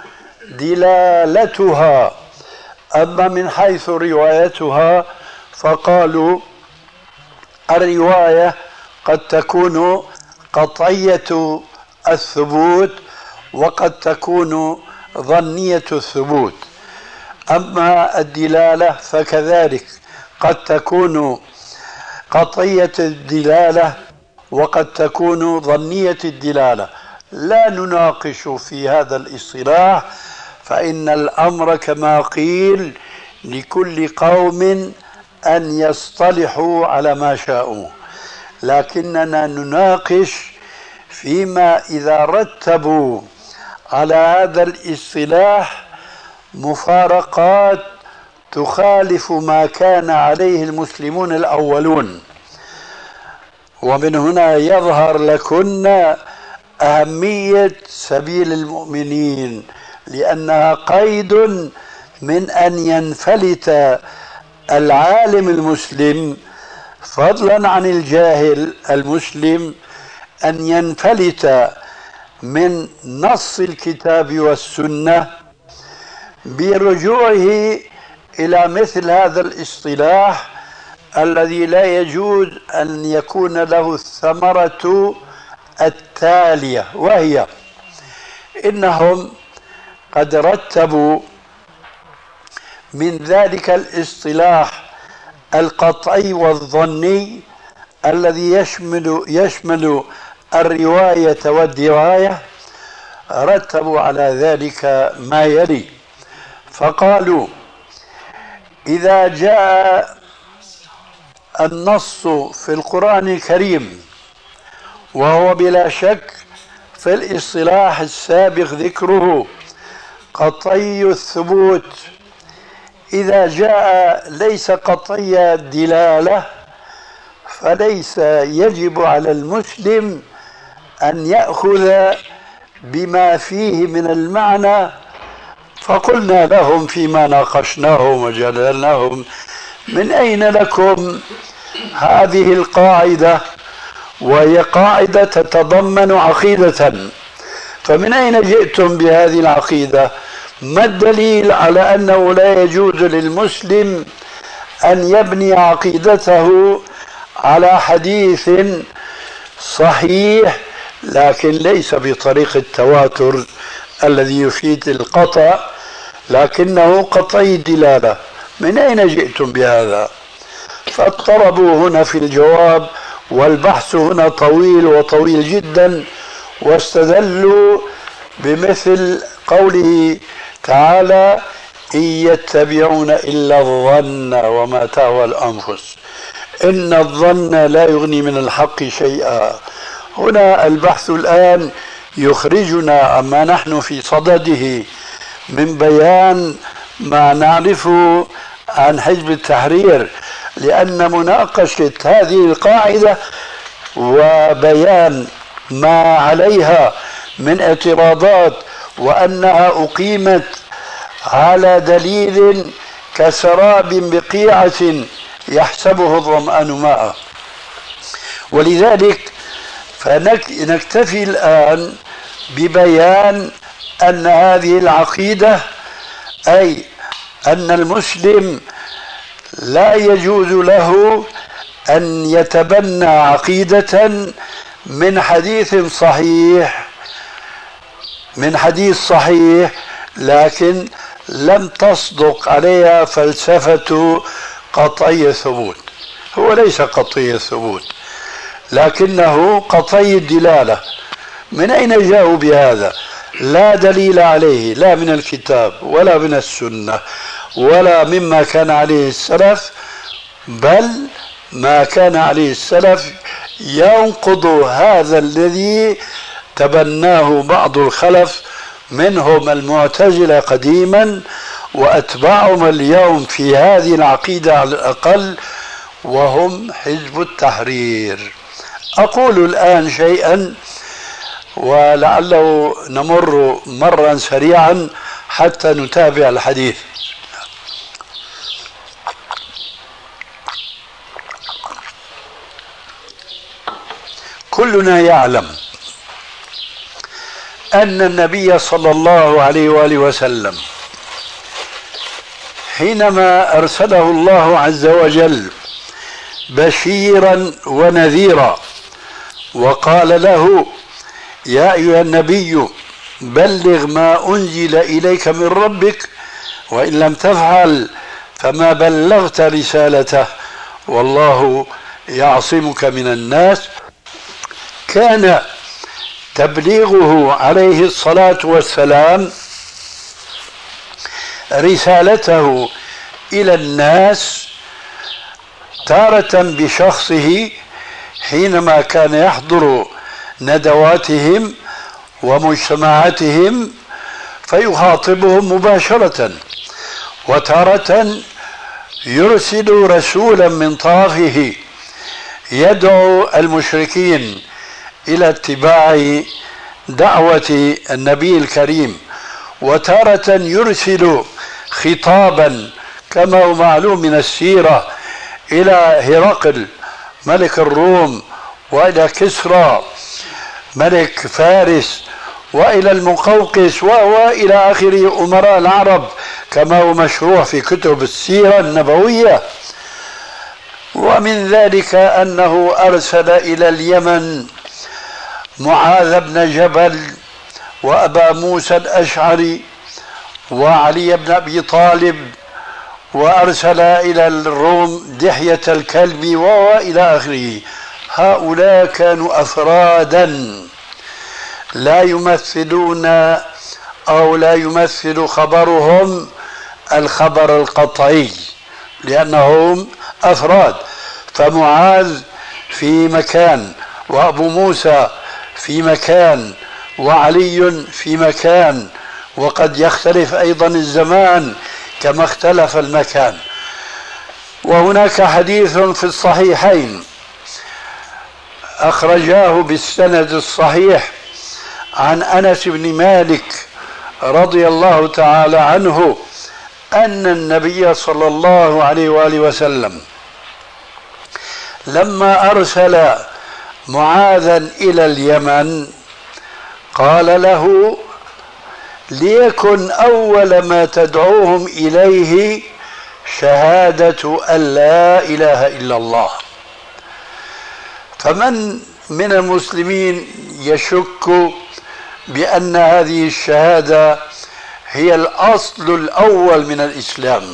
S3: دلالتها. أما من حيث روايتها فقالوا الرواية قد تكون قطعية الثبوت وقد تكون ظنية الثبوت. أما الدلالة فكذلك قد تكون قطعية الدلالة وقد تكون ظنية الدلالة. لا نناقش في هذا الاصطلاح، فإن الأمر كما قيل لكل قوم أن يصطلحوا على ما شاءوا، لكننا نناقش فيما إذا رتبوا على هذا الاصطلاح مفارقات تخالف ما كان عليه المسلمون الأولون. ومن هنا يظهر لكن أهمية سبيل المؤمنين، لأنها قيد من أن ينفلت العالم المسلم فضلا عن الجاهل المسلم، أن ينفلت من نص الكتاب والسنة برجوعه إلى مثل هذا الاصطلاح الذي لا يجوز أن يكون له الثمرة التالية، وهي إنهم قد رتبوا من ذلك الاصطلاح القطعي والظني الذي يشمل الرواية والدراية، رتبوا على ذلك ما يلي، فقالوا: إذا جاء النص في القرآن الكريم، وهو بلا شك في الاصطلاح السابق ذكره قطعي الثبوت، إذا جاء ليس قطعي الدلالة فليس يجب على المسلم أن يأخذ بما فيه من المعنى. فقلنا لهم فيما ناقشناهم وجادلناهم: من أين لكم هذه القاعدة؟ وهي قاعدة تتضمن عقيدة، فمن أين جئتم بهذه العقيدة؟ ما الدليل على أنه لا يجوز للمسلم أن يبني عقيدته على حديث صحيح لكن ليس بطريق التواتر الذي يفيد القطع، لكنه قطعي الدلالة؟ من أين جئتم بهذا؟ فاضطربوا هنا في الجواب، والبحث هنا طويل وطويل جدا، واستدلوا بمثل قوله تعالى: إن يتبعون إلا الظن وما تهوى الأنفس، إن الظن لا يغني من الحق شيئا. هنا البحث الآن يخرجنا عما نحن في صدده من بيان ما نعرفه عن حزب التحرير، لأن مناقشة هذه القاعدة وبيان ما عليها من اعتراضات وأنها أقيمت على دليل كسراب بقيعة يحسبه الظمآن ماء. ولذلك فنكتفي الآن ببيان أن هذه العقيدة، أي أن المسلم لا يجوز له أن يتبنى عقيدة من حديث صحيح لكن لم تصدق عليها فلسفة قطعي الثبوت. هو ليس قطعي الثبوت لكنه قطعي الدلالة. من أين جاءوا بهذا؟ لا دليل عليه، لا من الكتاب ولا من السنة ولا مما كان عليه السلف، بل ما كان عليه السلف ينقض هذا الذي تبناه بعض الخلف، منهم المعتزلة قديما وأتباعهم اليوم في هذه العقيدة على الأقل، وهم حزب التحرير. أقول الآن شيئا ولعله نمر مرا سريعا حتى نتابع الحديث. كلنا يعلم أن النبي صلى الله عليه وآله وسلم حينما أرسله الله عز وجل بشيرا ونذيرا وقال له: يا أيها النبي بلغ ما أنزل إليك من ربك وإن لم تفعل فما بلغت رسالته والله يعصمك من الناس، كان تبليغه عليه الصلاة والسلام رسالته إلى الناس تارة بشخصه حينما كان يحضر ندواتهم ومجتمعاتهم فيخاطبهم مباشرة، وتارة يرسل رسولا من طرفه يدعو المشركين إلى اتباع دعوة النبي الكريم، وتارة يرسل خطابا كما هو معلوم من السيرة إلى هرقل ملك الروم، وإلى كسرى ملك فارس، وإلى المقوقس وإلى آخر أمراء العرب كما هو مشروع في كتب السيرة النبوية. ومن ذلك أنه أرسل إلى اليمن معاذ بن جبل وأبا موسى الأشعري وعلي بن أبي طالب، وأرسل إلى الروم دحية الكلب وإلى آخره. هؤلاء كانوا أفرادا لا يمثلون أو لا يمثل خبرهم الخبر القطعي، لأنهم أفراد، فمعاذ في مكان، وأبو موسى في مكان، وعلي في مكان، وقد يختلف أيضا الزمان كما اختلف المكان. وهناك حديث في الصحيحين أخرجاه بالسند الصحيح عن أنس بن مالك رضي الله تعالى عنه أن النبي صلى الله عليه وآله وسلم لما أرسل معاذا إلى اليمن قال له: ليكن أول ما تدعوهم إليه شهادة أن لا إله إلا الله. فمن من المسلمين يشك بأن هذه الشهادة هي الأصل الأول من الإسلام،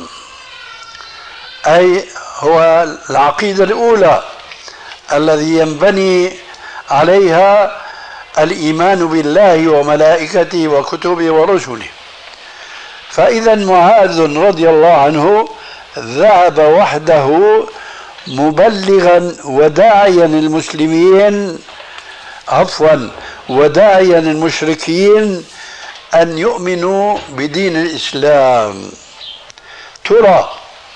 S3: أي هو العقيدة الأولى الذي ينبني عليها الإيمان بالله وملائكته وكتبه ورسله. فإذا معاذ رضي الله عنه ذهب وحده مبلغا وداعيا المسلمين، وداعيا المشركين أن يؤمنوا بدين الإسلام. ترى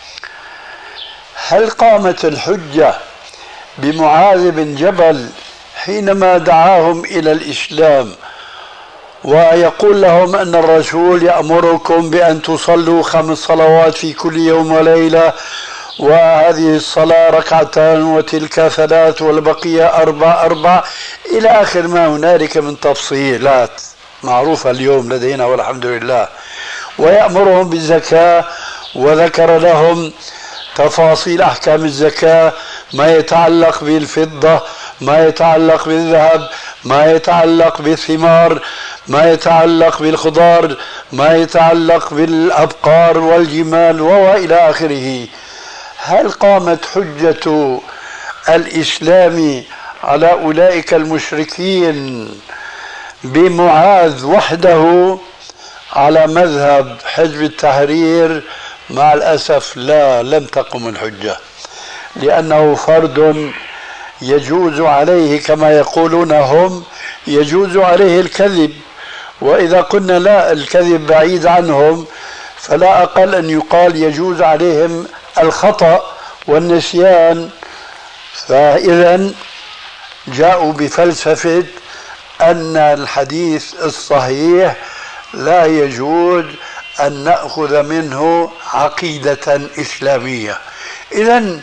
S3: هل قامت الحجة بمعاذ بن جبل حينما دعاهم إلى الإسلام ويقول لهم أن الرسول يأمركم بأن تصلوا 5 صلوات في كل يوم وليلة، وهذه الصلاة 2 ركعتان وتلك 3 والبقية 4 إلى آخر ما هنالك من تفصيلات معروفة اليوم لدينا والحمد لله، ويأمرهم بالزكاة وذكر لهم تفاصيل أحكام الزكاة، ما يتعلق بالفضة، ما يتعلق بالذهب، ما يتعلق بالثمار، ما يتعلق بالخضار، ما يتعلق بالأبقار والجمال وإلى آخره. هل قامت حجة الإسلام على أولئك المشركين بمعاذ وحده على مذهب حزب التحرير؟ مع الأسف لا، لم تقم الحجة، لأنه فرد يجوز عليه كما يقولون هم، يجوز عليه الكذب، وإذا قلنا لا، الكذب بعيد عنهم، فلا أقل أن يقال يجوز عليهم الخطأ والنسيان. فإذا جاءوا بفلسفة أن الحديث الصحيح لا يجوز أن نأخذ منه عقيدة إسلامية. إذن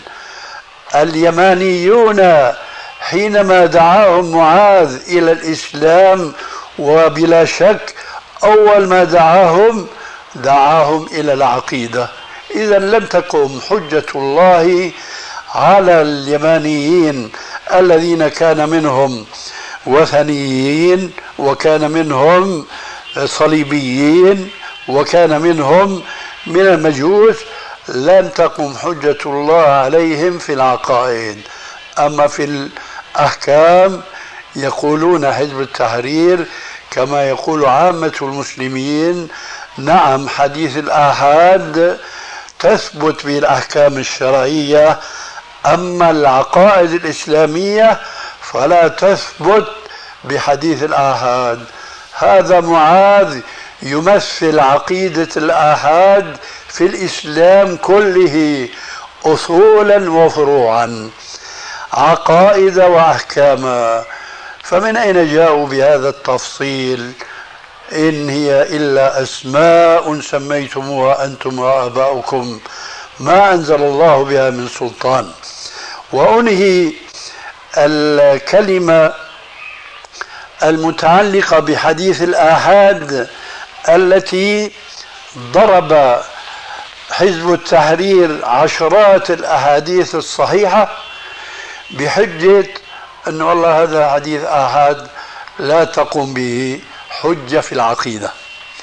S3: اليمانيون حينما دعاهم معاذ إلى الإسلام، وبلا شك أول ما دعاهم إلى العقيدة. إذن لم تقم حجة الله على اليمانيين الذين كان منهم وثنيين، وكان منهم صليبيين، وكان منهم من المجوس، لم تقم حجة الله عليهم في العقائد. أما في الأحكام يقولون حزب التحرير كما يقول عامة المسلمين: نعم، حديث الآحاد تثبت به الأحكام الشرعية، أما العقائد الإسلامية فلا تثبت بحديث الآحاد. هذا معاذ يمثل عقيدة الآحاد في الإسلام كله أصولا وفروعا، عقائد وأحكاما. فمن أين جاءوا بهذا التفصيل؟ إن هي إلا أسماء سميتموها أنتم وآباؤكم ما أنزل الله بها من سلطان. وأنهي الكلمة المتعلقة بحديث الآحاد التي ضرب حزب التحرير عشرات الأحاديث الصحيحة بحجة أن والله هذا حديث آحاد لا تقوم به حجة في العقيدة.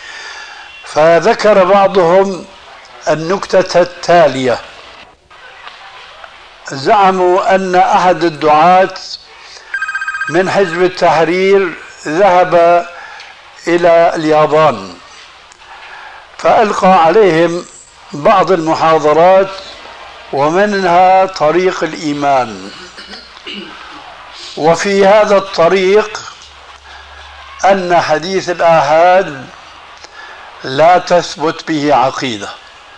S3: فذكر بعضهم النكتة التالية: زعموا أن أحد الدعاة من حزب التحرير ذهب إلى اليابان فألقى عليهم بعض المحاضرات ومنها طريق الإيمان. وفي هذا الطريق أن حديث الآحاد لا تثبت به عقيدة.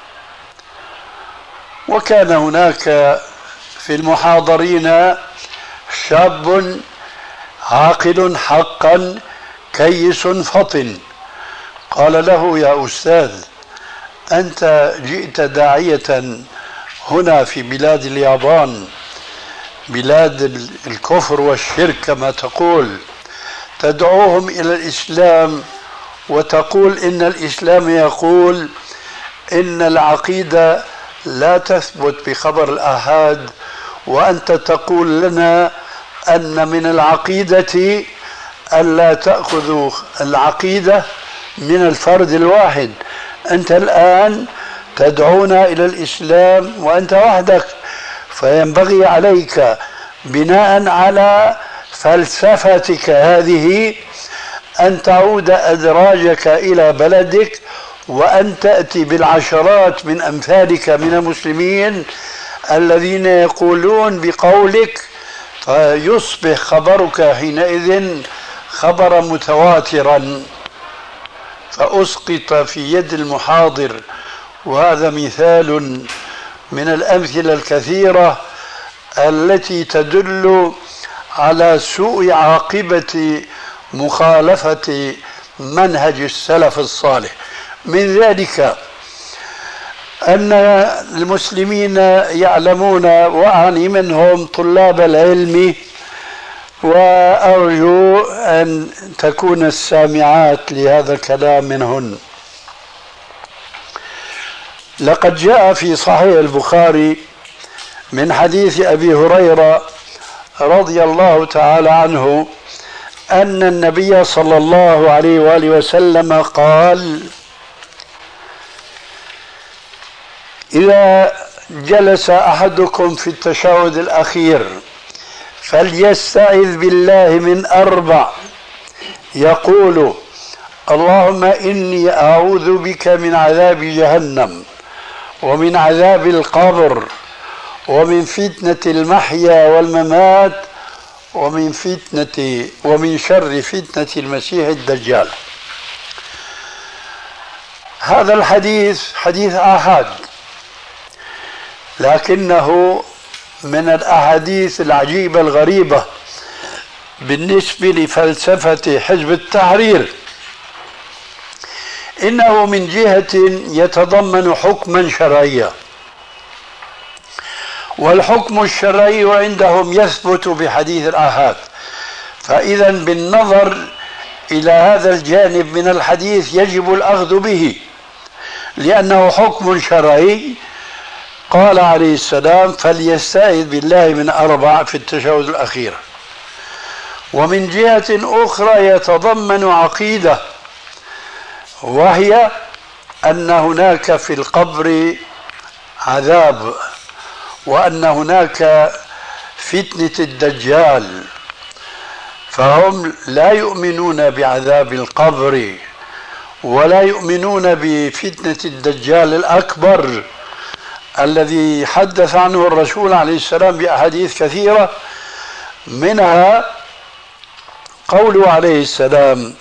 S3: وكان هناك في المحاضرين شاب عاقل حقا كيس فطن، قال له: يا أستاذ، أنت جئت داعية هنا في بلاد اليابان، بلاد الكفر والشرك كما تقول، تدعوهم إلى الإسلام وتقول إن الإسلام يقول إن العقيدة لا تثبت بخبر الآحاد، وأنت تقول لنا أن من العقيدة ألا تأخذوا العقيدة من الفرد الواحد. أنت الآن تدعونا إلى الإسلام وأنت وحدك، فينبغي عليك بناء على فلسفتك هذه أن تعود أدراجك إلى بلدك وأن تأتي بالعشرات من أمثالك من المسلمين الذين يقولون بقولك، فيصبح خبرك حينئذ خبرا متواترا. فأسقط في يد المحاضر، وهذا مثال من الأمثلة الكثيرة التي تدل على سوء عاقبة مخالفة منهج السلف الصالح. من ذلك أن المسلمين يعلمون، وأعني منهم طلاب العلم، وأرجو أن تكون السامعات لهذا الكلام منهن. لقد جاء في صحيح البخاري من حديث أبي هريرة رضي الله تعالى عنه أن النبي صلى الله عليه وآله وسلم قال: إذا جلس أحدكم في التشهد الأخير فليستعذ بالله من 4، يقول: اللهم إني أعوذ بك من عذاب جهنم ومن عذاب القبر ومن فتنة المحيا والممات ومن شر فتنة المسيح الدجال. هذا الحديث حديث آحاد، لكنه من الأحاديث العجيبة الغريبة بالنسبة لفلسفة حزب التحرير. إنه من جهة يتضمن حكما شرعيا، والحكم الشرعي عندهم يثبت بحديث الآحاد. فإذا بالنظر إلى هذا الجانب من الحديث يجب الأخذ به، لأنه حكم شرعي. قال عليه السلام: فليستعذ بالله من 4 في التشهد الأخير. ومن جهة أخرى يتضمن عقيدة، وهي أن هناك في القبر عذاب، وأن هناك فتنة الدجال، فهم لا يؤمنون بعذاب القبر ولا يؤمنون بفتنة الدجال الأكبر الذي حدث عنه الرسول عليه السلام بأحاديث كثيرة، منها قوله عليه السلام: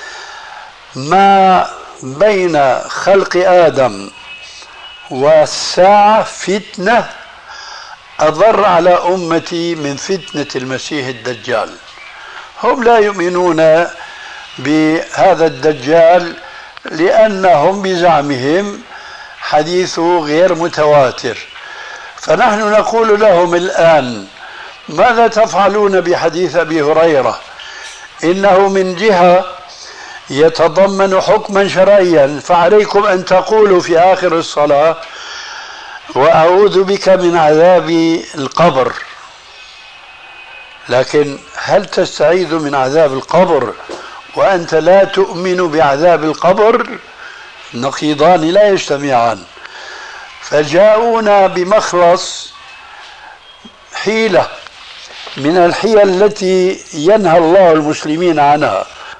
S3: ما بين خلق آدم والساعة فتنة أضر على أمتي من فتنة المسيح الدجال. هم لا يؤمنون بهذا الدجال لأنهم بزعمهم حديثه غير متواتر. فنحن نقول لهم الآن: ماذا تفعلون بحديث أبي هريرة؟ إنه من جهة يتضمن حكما شرعيا، فعليكم أن تقولوا في آخر الصلاة: وأعوذ بك من عذاب القبر. لكن هل تستعيذ من عذاب القبر وأنت لا تؤمن بعذاب القبر؟ نقيضان لا يجتمعان. فجاءونا بمخلص حيلة من الحيل التي ينهى الله المسلمين عنها،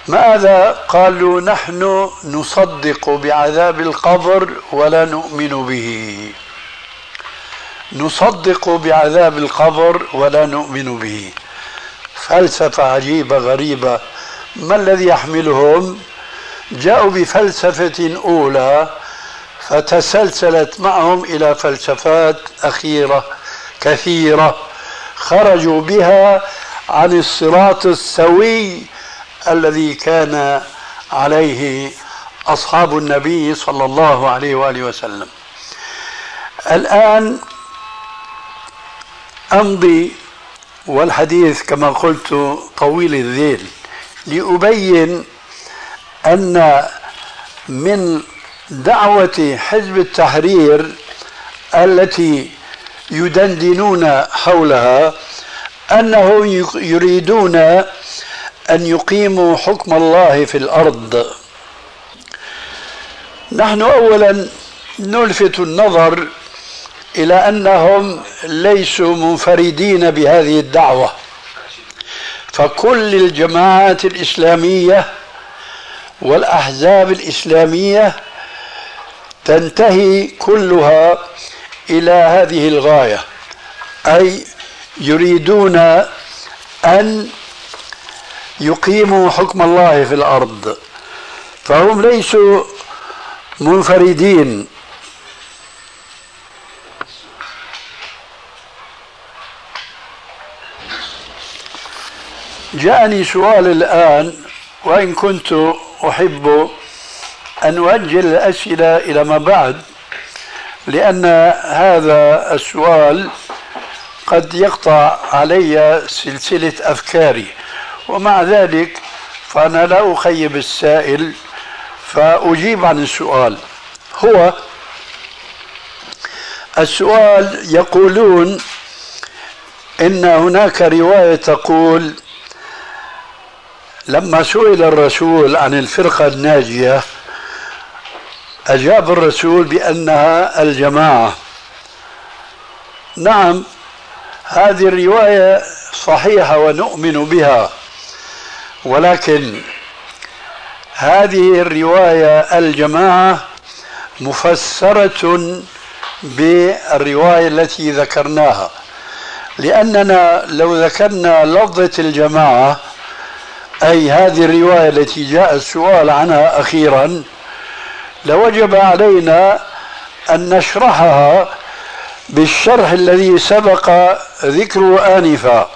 S3: ماذا؟ قالوا نحن نصدق بعذاب القبر ولا نؤمن به. نصدق بعذاب القبر ولا نؤمن به. فلسفة عجيبة غريبة. ما الذي يحملهم؟ جاءوا بفلسفة أولى فتسلسلت معهم إلى فلسفات أخيرة كثيرة خرجوا بها عن الصراط السوي الذي كان عليه أصحاب النبي صلى الله عليه وآله وسلم. الآن أمضي والحديث كما قلت طويل الذيل لأبين أن من دعوة حزب التحرير التي يدندنون حولها أنهم يريدون أن يقيموا حكم الله في الأرض. نحن أولا نلفت النظر إلى أنهم ليسوا منفردين بهذه الدعوة، فكل الجماعات الإسلامية والأحزاب الإسلامية تنتهي كلها إلى هذه الغاية، أي يريدون أن يقيموا حكم الله في الأرض، فهم ليسوا منفردين. جاءني سؤال الآن، وإن كنت أحب أن أؤجل الأسئلة إلى ما بعد، لأن هذا السؤال قد يقطع علي سلسلة أفكاري، ومع ذلك فأنا لا أخيب السائل فأجيب عن السؤال. هو السؤال يقولون إن هناك رواية تقول لما سئل الرسول عن الفرقة الناجية أجاب الرسول بأنها الجماعة. نعم، هذه الرواية صحيحة ونؤمن بها، ولكن هذه الرواية الجماعة مفسرة بالرواية التي ذكرناها، لأننا لو ذكرنا لفظة الجماعة أي هذه الرواية التي جاء السؤال عنها أخيرا لوجب علينا أن نشرحها بالشرح الذي سبق ذكره آنفا.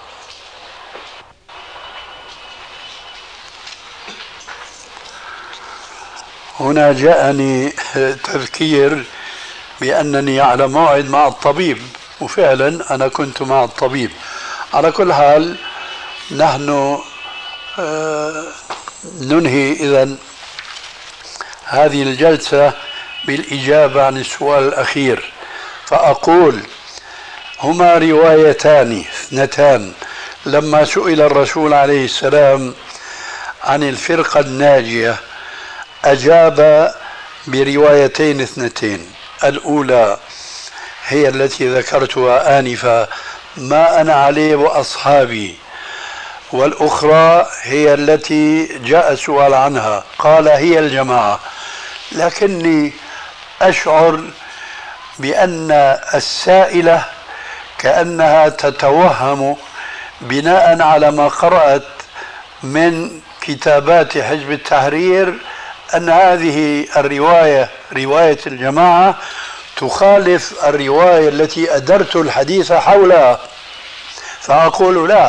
S3: هنا جاءني تذكير بأنني على موعد مع الطبيب، وفعلا أنا كنت مع الطبيب. على كل حال نحن ننهي إذن هذه الجلسة بالإجابة عن السؤال الأخير، فأقول هما روايتان اثنتان. لما سئل الرسول عليه السلام عن الفرقة الناجية أجاب بروايتين اثنتين. الأولى هي التي ذكرتها آنفا، ما أنا عليه وأصحابي، والأخرى هي التي جاء سؤال عنها قال هي الجماعة. لكني أشعر بأن السائلة كأنها تتوهم بناء على ما قرأت من كتابات حزب التحرير أن هذه الرواية رواية الجماعة تخالف الرواية التي أدرت الحديث حولها، فأقول لا.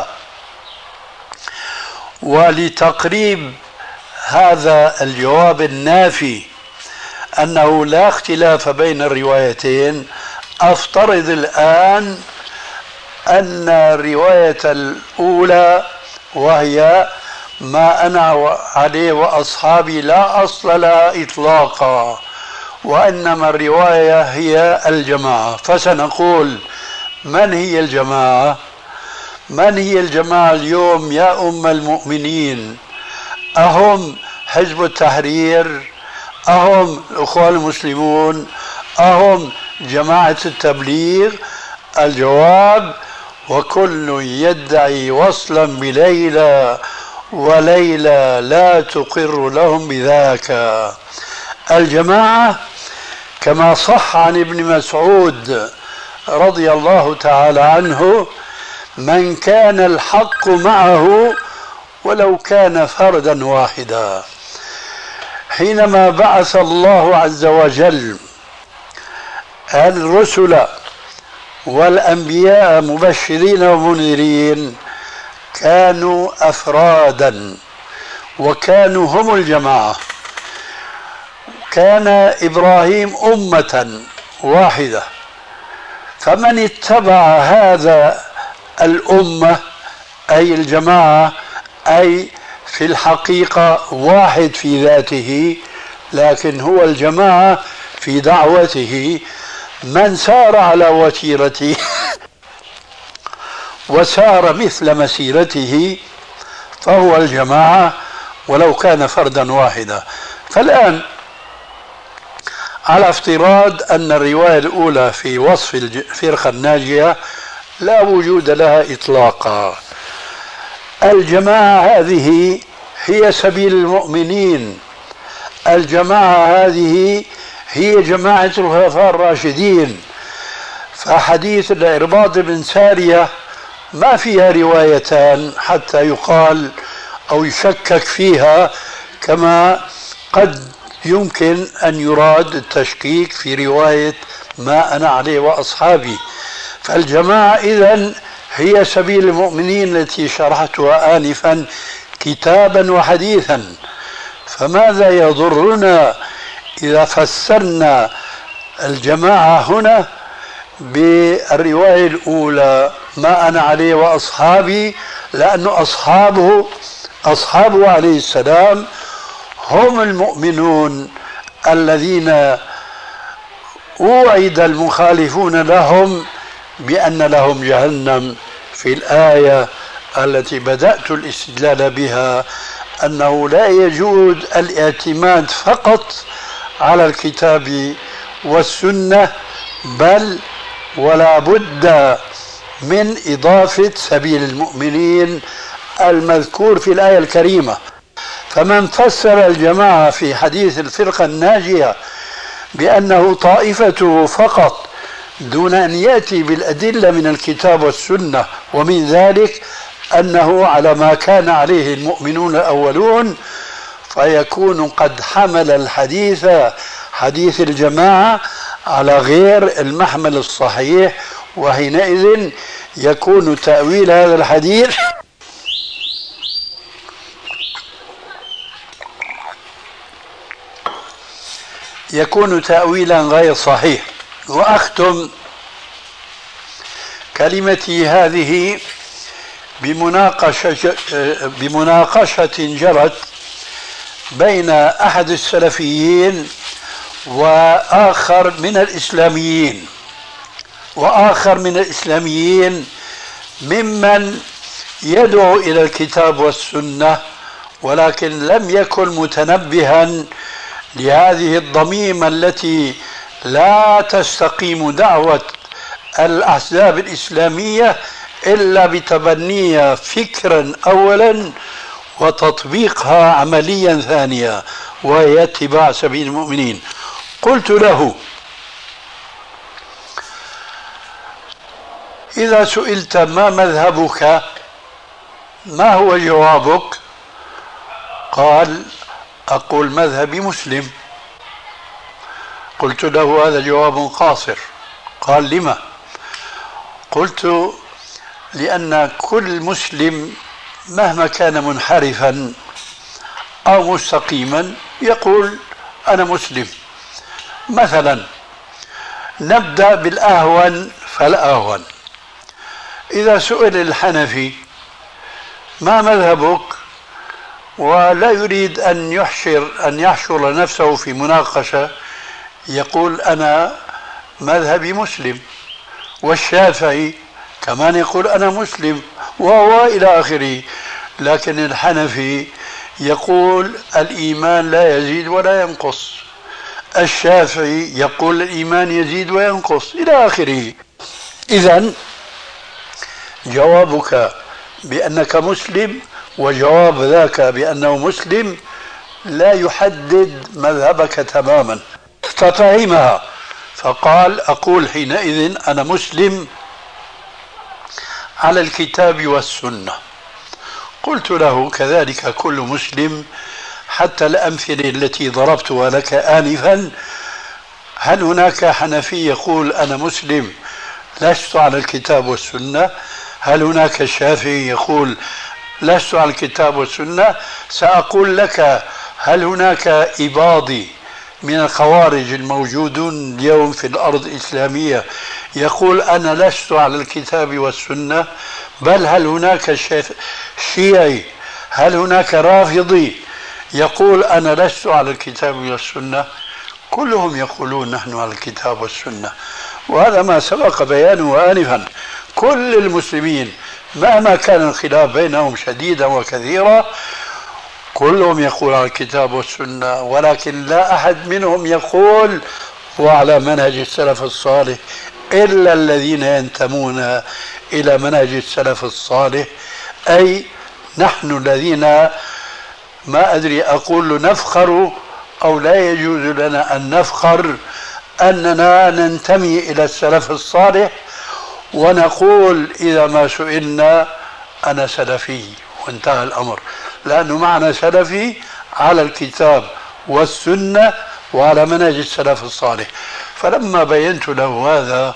S3: ولتقريب هذا الجواب النافي أنه لا اختلاف بين الروايتين، أفترض الآن أن الرواية الأولى وهي ما أنا عليه وأصحابي لا أصل لها إطلاقا، وإنما الرواية هي الجماعة. فسنقول من هي الجماعة؟ من هي الجماعة اليوم يا أم المؤمنين؟ أهم حزب التحرير؟ أهم الأخوان المسلمون؟ أهم جماعة التبليغ؟ الجواب وكل يدعي وصلا بليلى وليلى لا تقر لهم بذاك. الجماعة كما صح عن ابن مسعود رضي الله تعالى عنه: من كان الحق معه ولو كان فردا واحدا. حينما بعث الله عز وجل الرسل والأنبياء مبشرين ومنذرين كانوا أفرادا وكانوا هم الجماعة. كان إبراهيم أمة واحدة، فمن اتبع هذا الأمة أي الجماعة، أي في الحقيقة واحد في ذاته لكن هو الجماعة في دعوته، من سار على وتيرته وسار مثل مسيرته فهو الجماعة ولو كان فردا واحدا. فالآن على افتراض أن الرواية الأولى في وصف الفرقة الناجية لا وجود لها إطلاقا، الجماعة هذه هي سبيل المؤمنين، الجماعة هذه هي جماعة الخلفاء الراشدين. فحديث الإرباض بن سارية ما فيها روايتان حتى يقال أو يشكك فيها، كما قد يمكن أن يراد التشكيك في رواية ما أنا عليه وأصحابي. فالجماعة إذن هي سبيل المؤمنين التي شرحتها آنفا كتابا وحديثا. فماذا يضرنا إذا فسرنا الجماعة هنا بالرواية الأولى ما أنا عليه وأصحابي، لأن أصحابه عليه السلام هم المؤمنون الذين وعد المخالفون لهم بأن لهم جهنم في الآية التي بدأت الاستدلال بها، أنه لا يجوز الاعتماد فقط على الكتاب والسنة، بل ولا بد من إضافة سبيل المؤمنين المذكور في الآية الكريمة. فمن فسر الجماعة في حديث الفرقة الناجية بأنه طائفته فقط دون أن يأتي بالأدلة من الكتاب والسنة، ومن ذلك أنه على ما كان عليه المؤمنون الأولون، فيكون قد حمل الحديث حديث الجماعة على غير المحمل الصحيح، وحينئذ يكون تأويل هذا الحديث يكون تأويلا غير صحيح. وأختم كلمتي هذه بمناقشة جرت بين أحد السلفيين وآخر من الإسلاميين ممن يدعو إلى الكتاب والسنة، ولكن لم يكن متنبها لهذه الضميمة التي لا تستقيم دعوة الأحزاب الإسلامية إلا بتبنيها فكرا أولا وتطبيقها عمليا ثانيا، وهي اتباع سبيل المؤمنين. قلت له: إذا سئلت ما مذهبك ما هو جوابك؟ قال: أقول مذهبي مسلم. قلت له: هذا جواب قاصر. قال: لما؟ قلت: لأن كل مسلم مهما كان منحرفا أو مستقيما يقول أنا مسلم. مثلا نبدأ بالأهون فالأهون، إذا سئل الحنفي ما مذهبك ولا يريد أن يحشر نفسه في مناقشة يقول أنا مذهبي مسلم. والشافعي كمان يقول أنا مسلم، وهو إلى آخره. لكن الحنفي يقول الإيمان لا يزيد ولا ينقص، الشافعي يقول الإيمان يزيد وينقص، إلى آخره. إذن جوابك بأنك مسلم وجواب ذاك بأنه مسلم لا يحدد مذهبك تماما. ففهمها فقال: أقول حينئذ أنا مسلم على الكتاب والسنة. قلت له: كذلك كل مسلم، حتى الأمثلة التي ضربتها لك آنفا، هل هناك حنفي يقول أنا مسلم لست على الكتاب والسنة؟ هل هناك شافعي يقول لست على الكتاب والسنة؟ سأقول لك: هل هناك إباضي من الخوارج الموجودون اليوم في الأرض الإسلامية يقول أنا لست على الكتاب والسنة؟ بل هل هناك شيعي، هل هناك رافضي يقول أنا لست على الكتاب والسنة؟ كلهم يقولون نحن على الكتاب والسنة، وهذا ما سبق بيانه آنفا. كل المسلمين مهما كان الخلاف بينهم شديدا وكثيرا كلهم يقول على الكتاب والسنة، ولكن لا أحد منهم يقول وعلى منهج السلف الصالح إلا الذين ينتمون إلى منهج السلف الصالح، أي نحن الذين ما أدري أقول نفخر أو لا يجوز لنا أن نفخر أننا ننتمي إلى السلف الصالح، ونقول إذا ما سئلنا أنا سلفي وانتهى الأمر، لأنه معنى سلفي على الكتاب والسنة وعلى منهج السلف الصالح. فلما بينت له هذا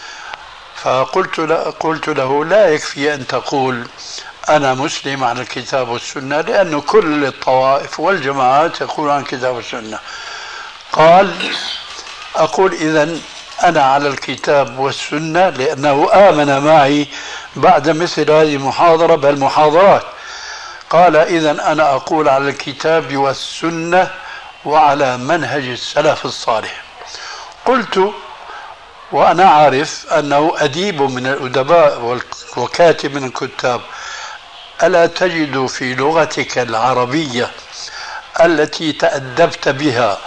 S3: قلت له: لا يكفي أن تقول أنا مسلم على الكتاب والسنة، لأن كل الطوائف والجماعات يقولون عن الكتاب والسنة. قال: أقول إذن أنا على الكتاب والسنة، لأنه آمن معي بعد مثل هذه المحاضرة بل محاضرات. قال: إذن أنا أقول على الكتاب والسنة وعلى منهج السلف الصالح. قلت: وأنا عارف أنه أديب من الأدباء وكاتب من الكتاب، ألا تجد في لغتك العربية التي تأدبت بها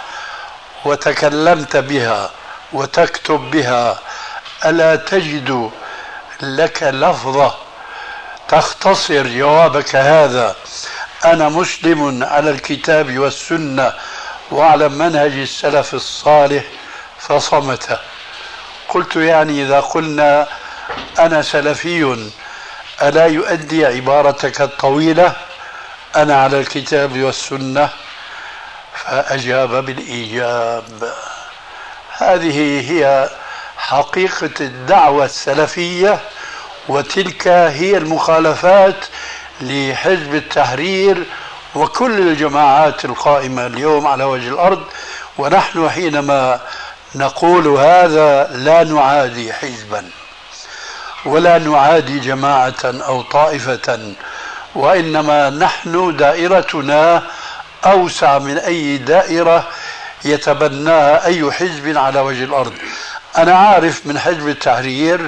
S3: وتكلمت بها وتكتب بها، ألا تجد لك لفظة تختصر جوابك هذا: أنا مسلم على الكتاب والسنة وعلى منهج السلف الصالح؟ فصمت. قلت: يعني إذا قلنا أنا سلفي ألا يؤدي عبارتك الطويلة أنا على الكتاب والسنة؟ فأجاب بالإيجاب. هذه هي حقيقة الدعوة السلفية، وتلك هي المخالفات لحزب التحرير وكل الجماعات القائمة اليوم على وجه الأرض. ونحن حينما نقول هذا لا نعادي حزبا ولا نعادي جماعة أو طائفة، وإنما نحن دائرتنا أوسع من أي دائرة يتبناها أي حزب على وجه الأرض. أنا عارف من حزب التحرير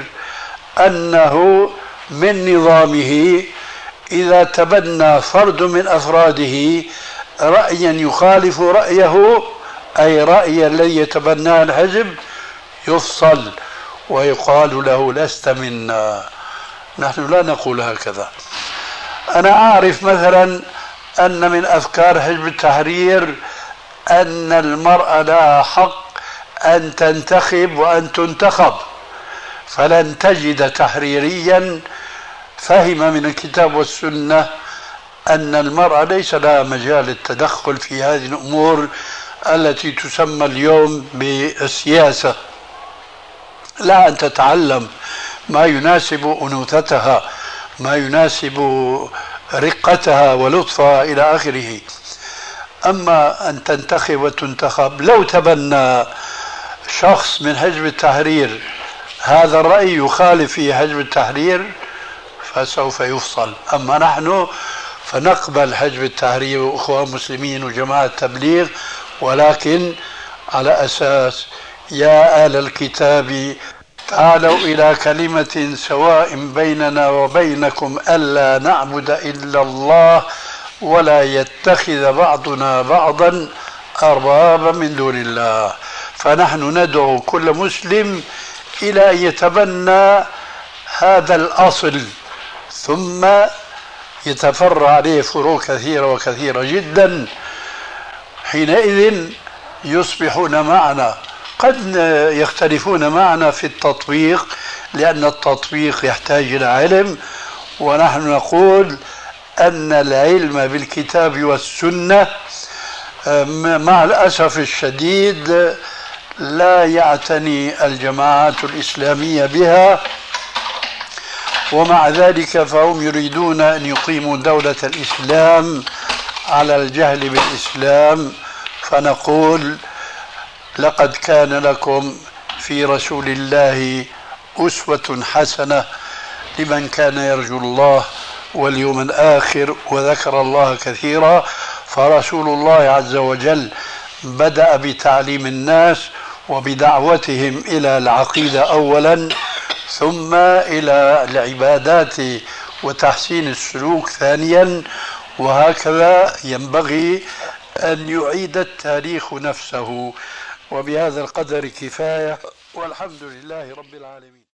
S3: أنه من نظامه إذا تبنى فرد من أفراده رأيا يخالف رأيه، أي رأي الذي يتبناه الحزب، يفصل ويقال له لست منا. نحن لا نقول هكذا. أنا أعرف مثلا أن من أفكار حزب التحرير أن المرأة لها حق أن تنتخب وأن تنتخب، فلن تجد تحريريا فهم من الكتاب والسنة أن المرأة ليس لها مجال التدخل في هذه الأمور التي تسمى اليوم بالسياسة. لا، أن تتعلم ما يناسب أنوثتها، ما يناسب رقتها ولطفها إلى آخره. أما أن تنتخب وتنتخب، لو تبنى شخص من حزب التحرير هذا الرأي يخالف في حزب التحرير فسوف يفصل. أما نحن فنقبل حزب التحرير وأخوان مسلمين وجماعة تبليغ، ولكن على أساس يا أهل الكتاب تعالوا إلى كلمة سواء بيننا وبينكم ألا نعبد إلا الله ولا يتخذ بعضنا بعضا أربابا من دون الله. فنحن ندعو كل مسلم إلى أن يتبنى هذا الأصل، ثم يتفرع عليه فروع كثيرة وكثيرة جدا، حينئذ يصبحون معنا. قد يختلفون معنا في التطبيق، لأن التطبيق يحتاج إلى علم، ونحن نقول أن العلم بالكتاب والسنة مع الأسف الشديد لا يعتني الجماعات الإسلامية بها، ومع ذلك فهم يريدون أن يقيموا دولة الإسلام على الجهل بالإسلام. فنقول لقد كان لكم في رسول الله أسوة حسنة لمن كان يرجو الله واليوم الآخر وذكر الله كثيرا. فرسول الله عز وجل بدأ بتعليم الناس وبدعوتهم إلى العقيدة أولا، ثم إلى العبادات وتحسين السلوك ثانيا، وهكذا ينبغي أن يعيد التاريخ نفسه. وبهذا القدر كفاية، والحمد لله رب العالمين.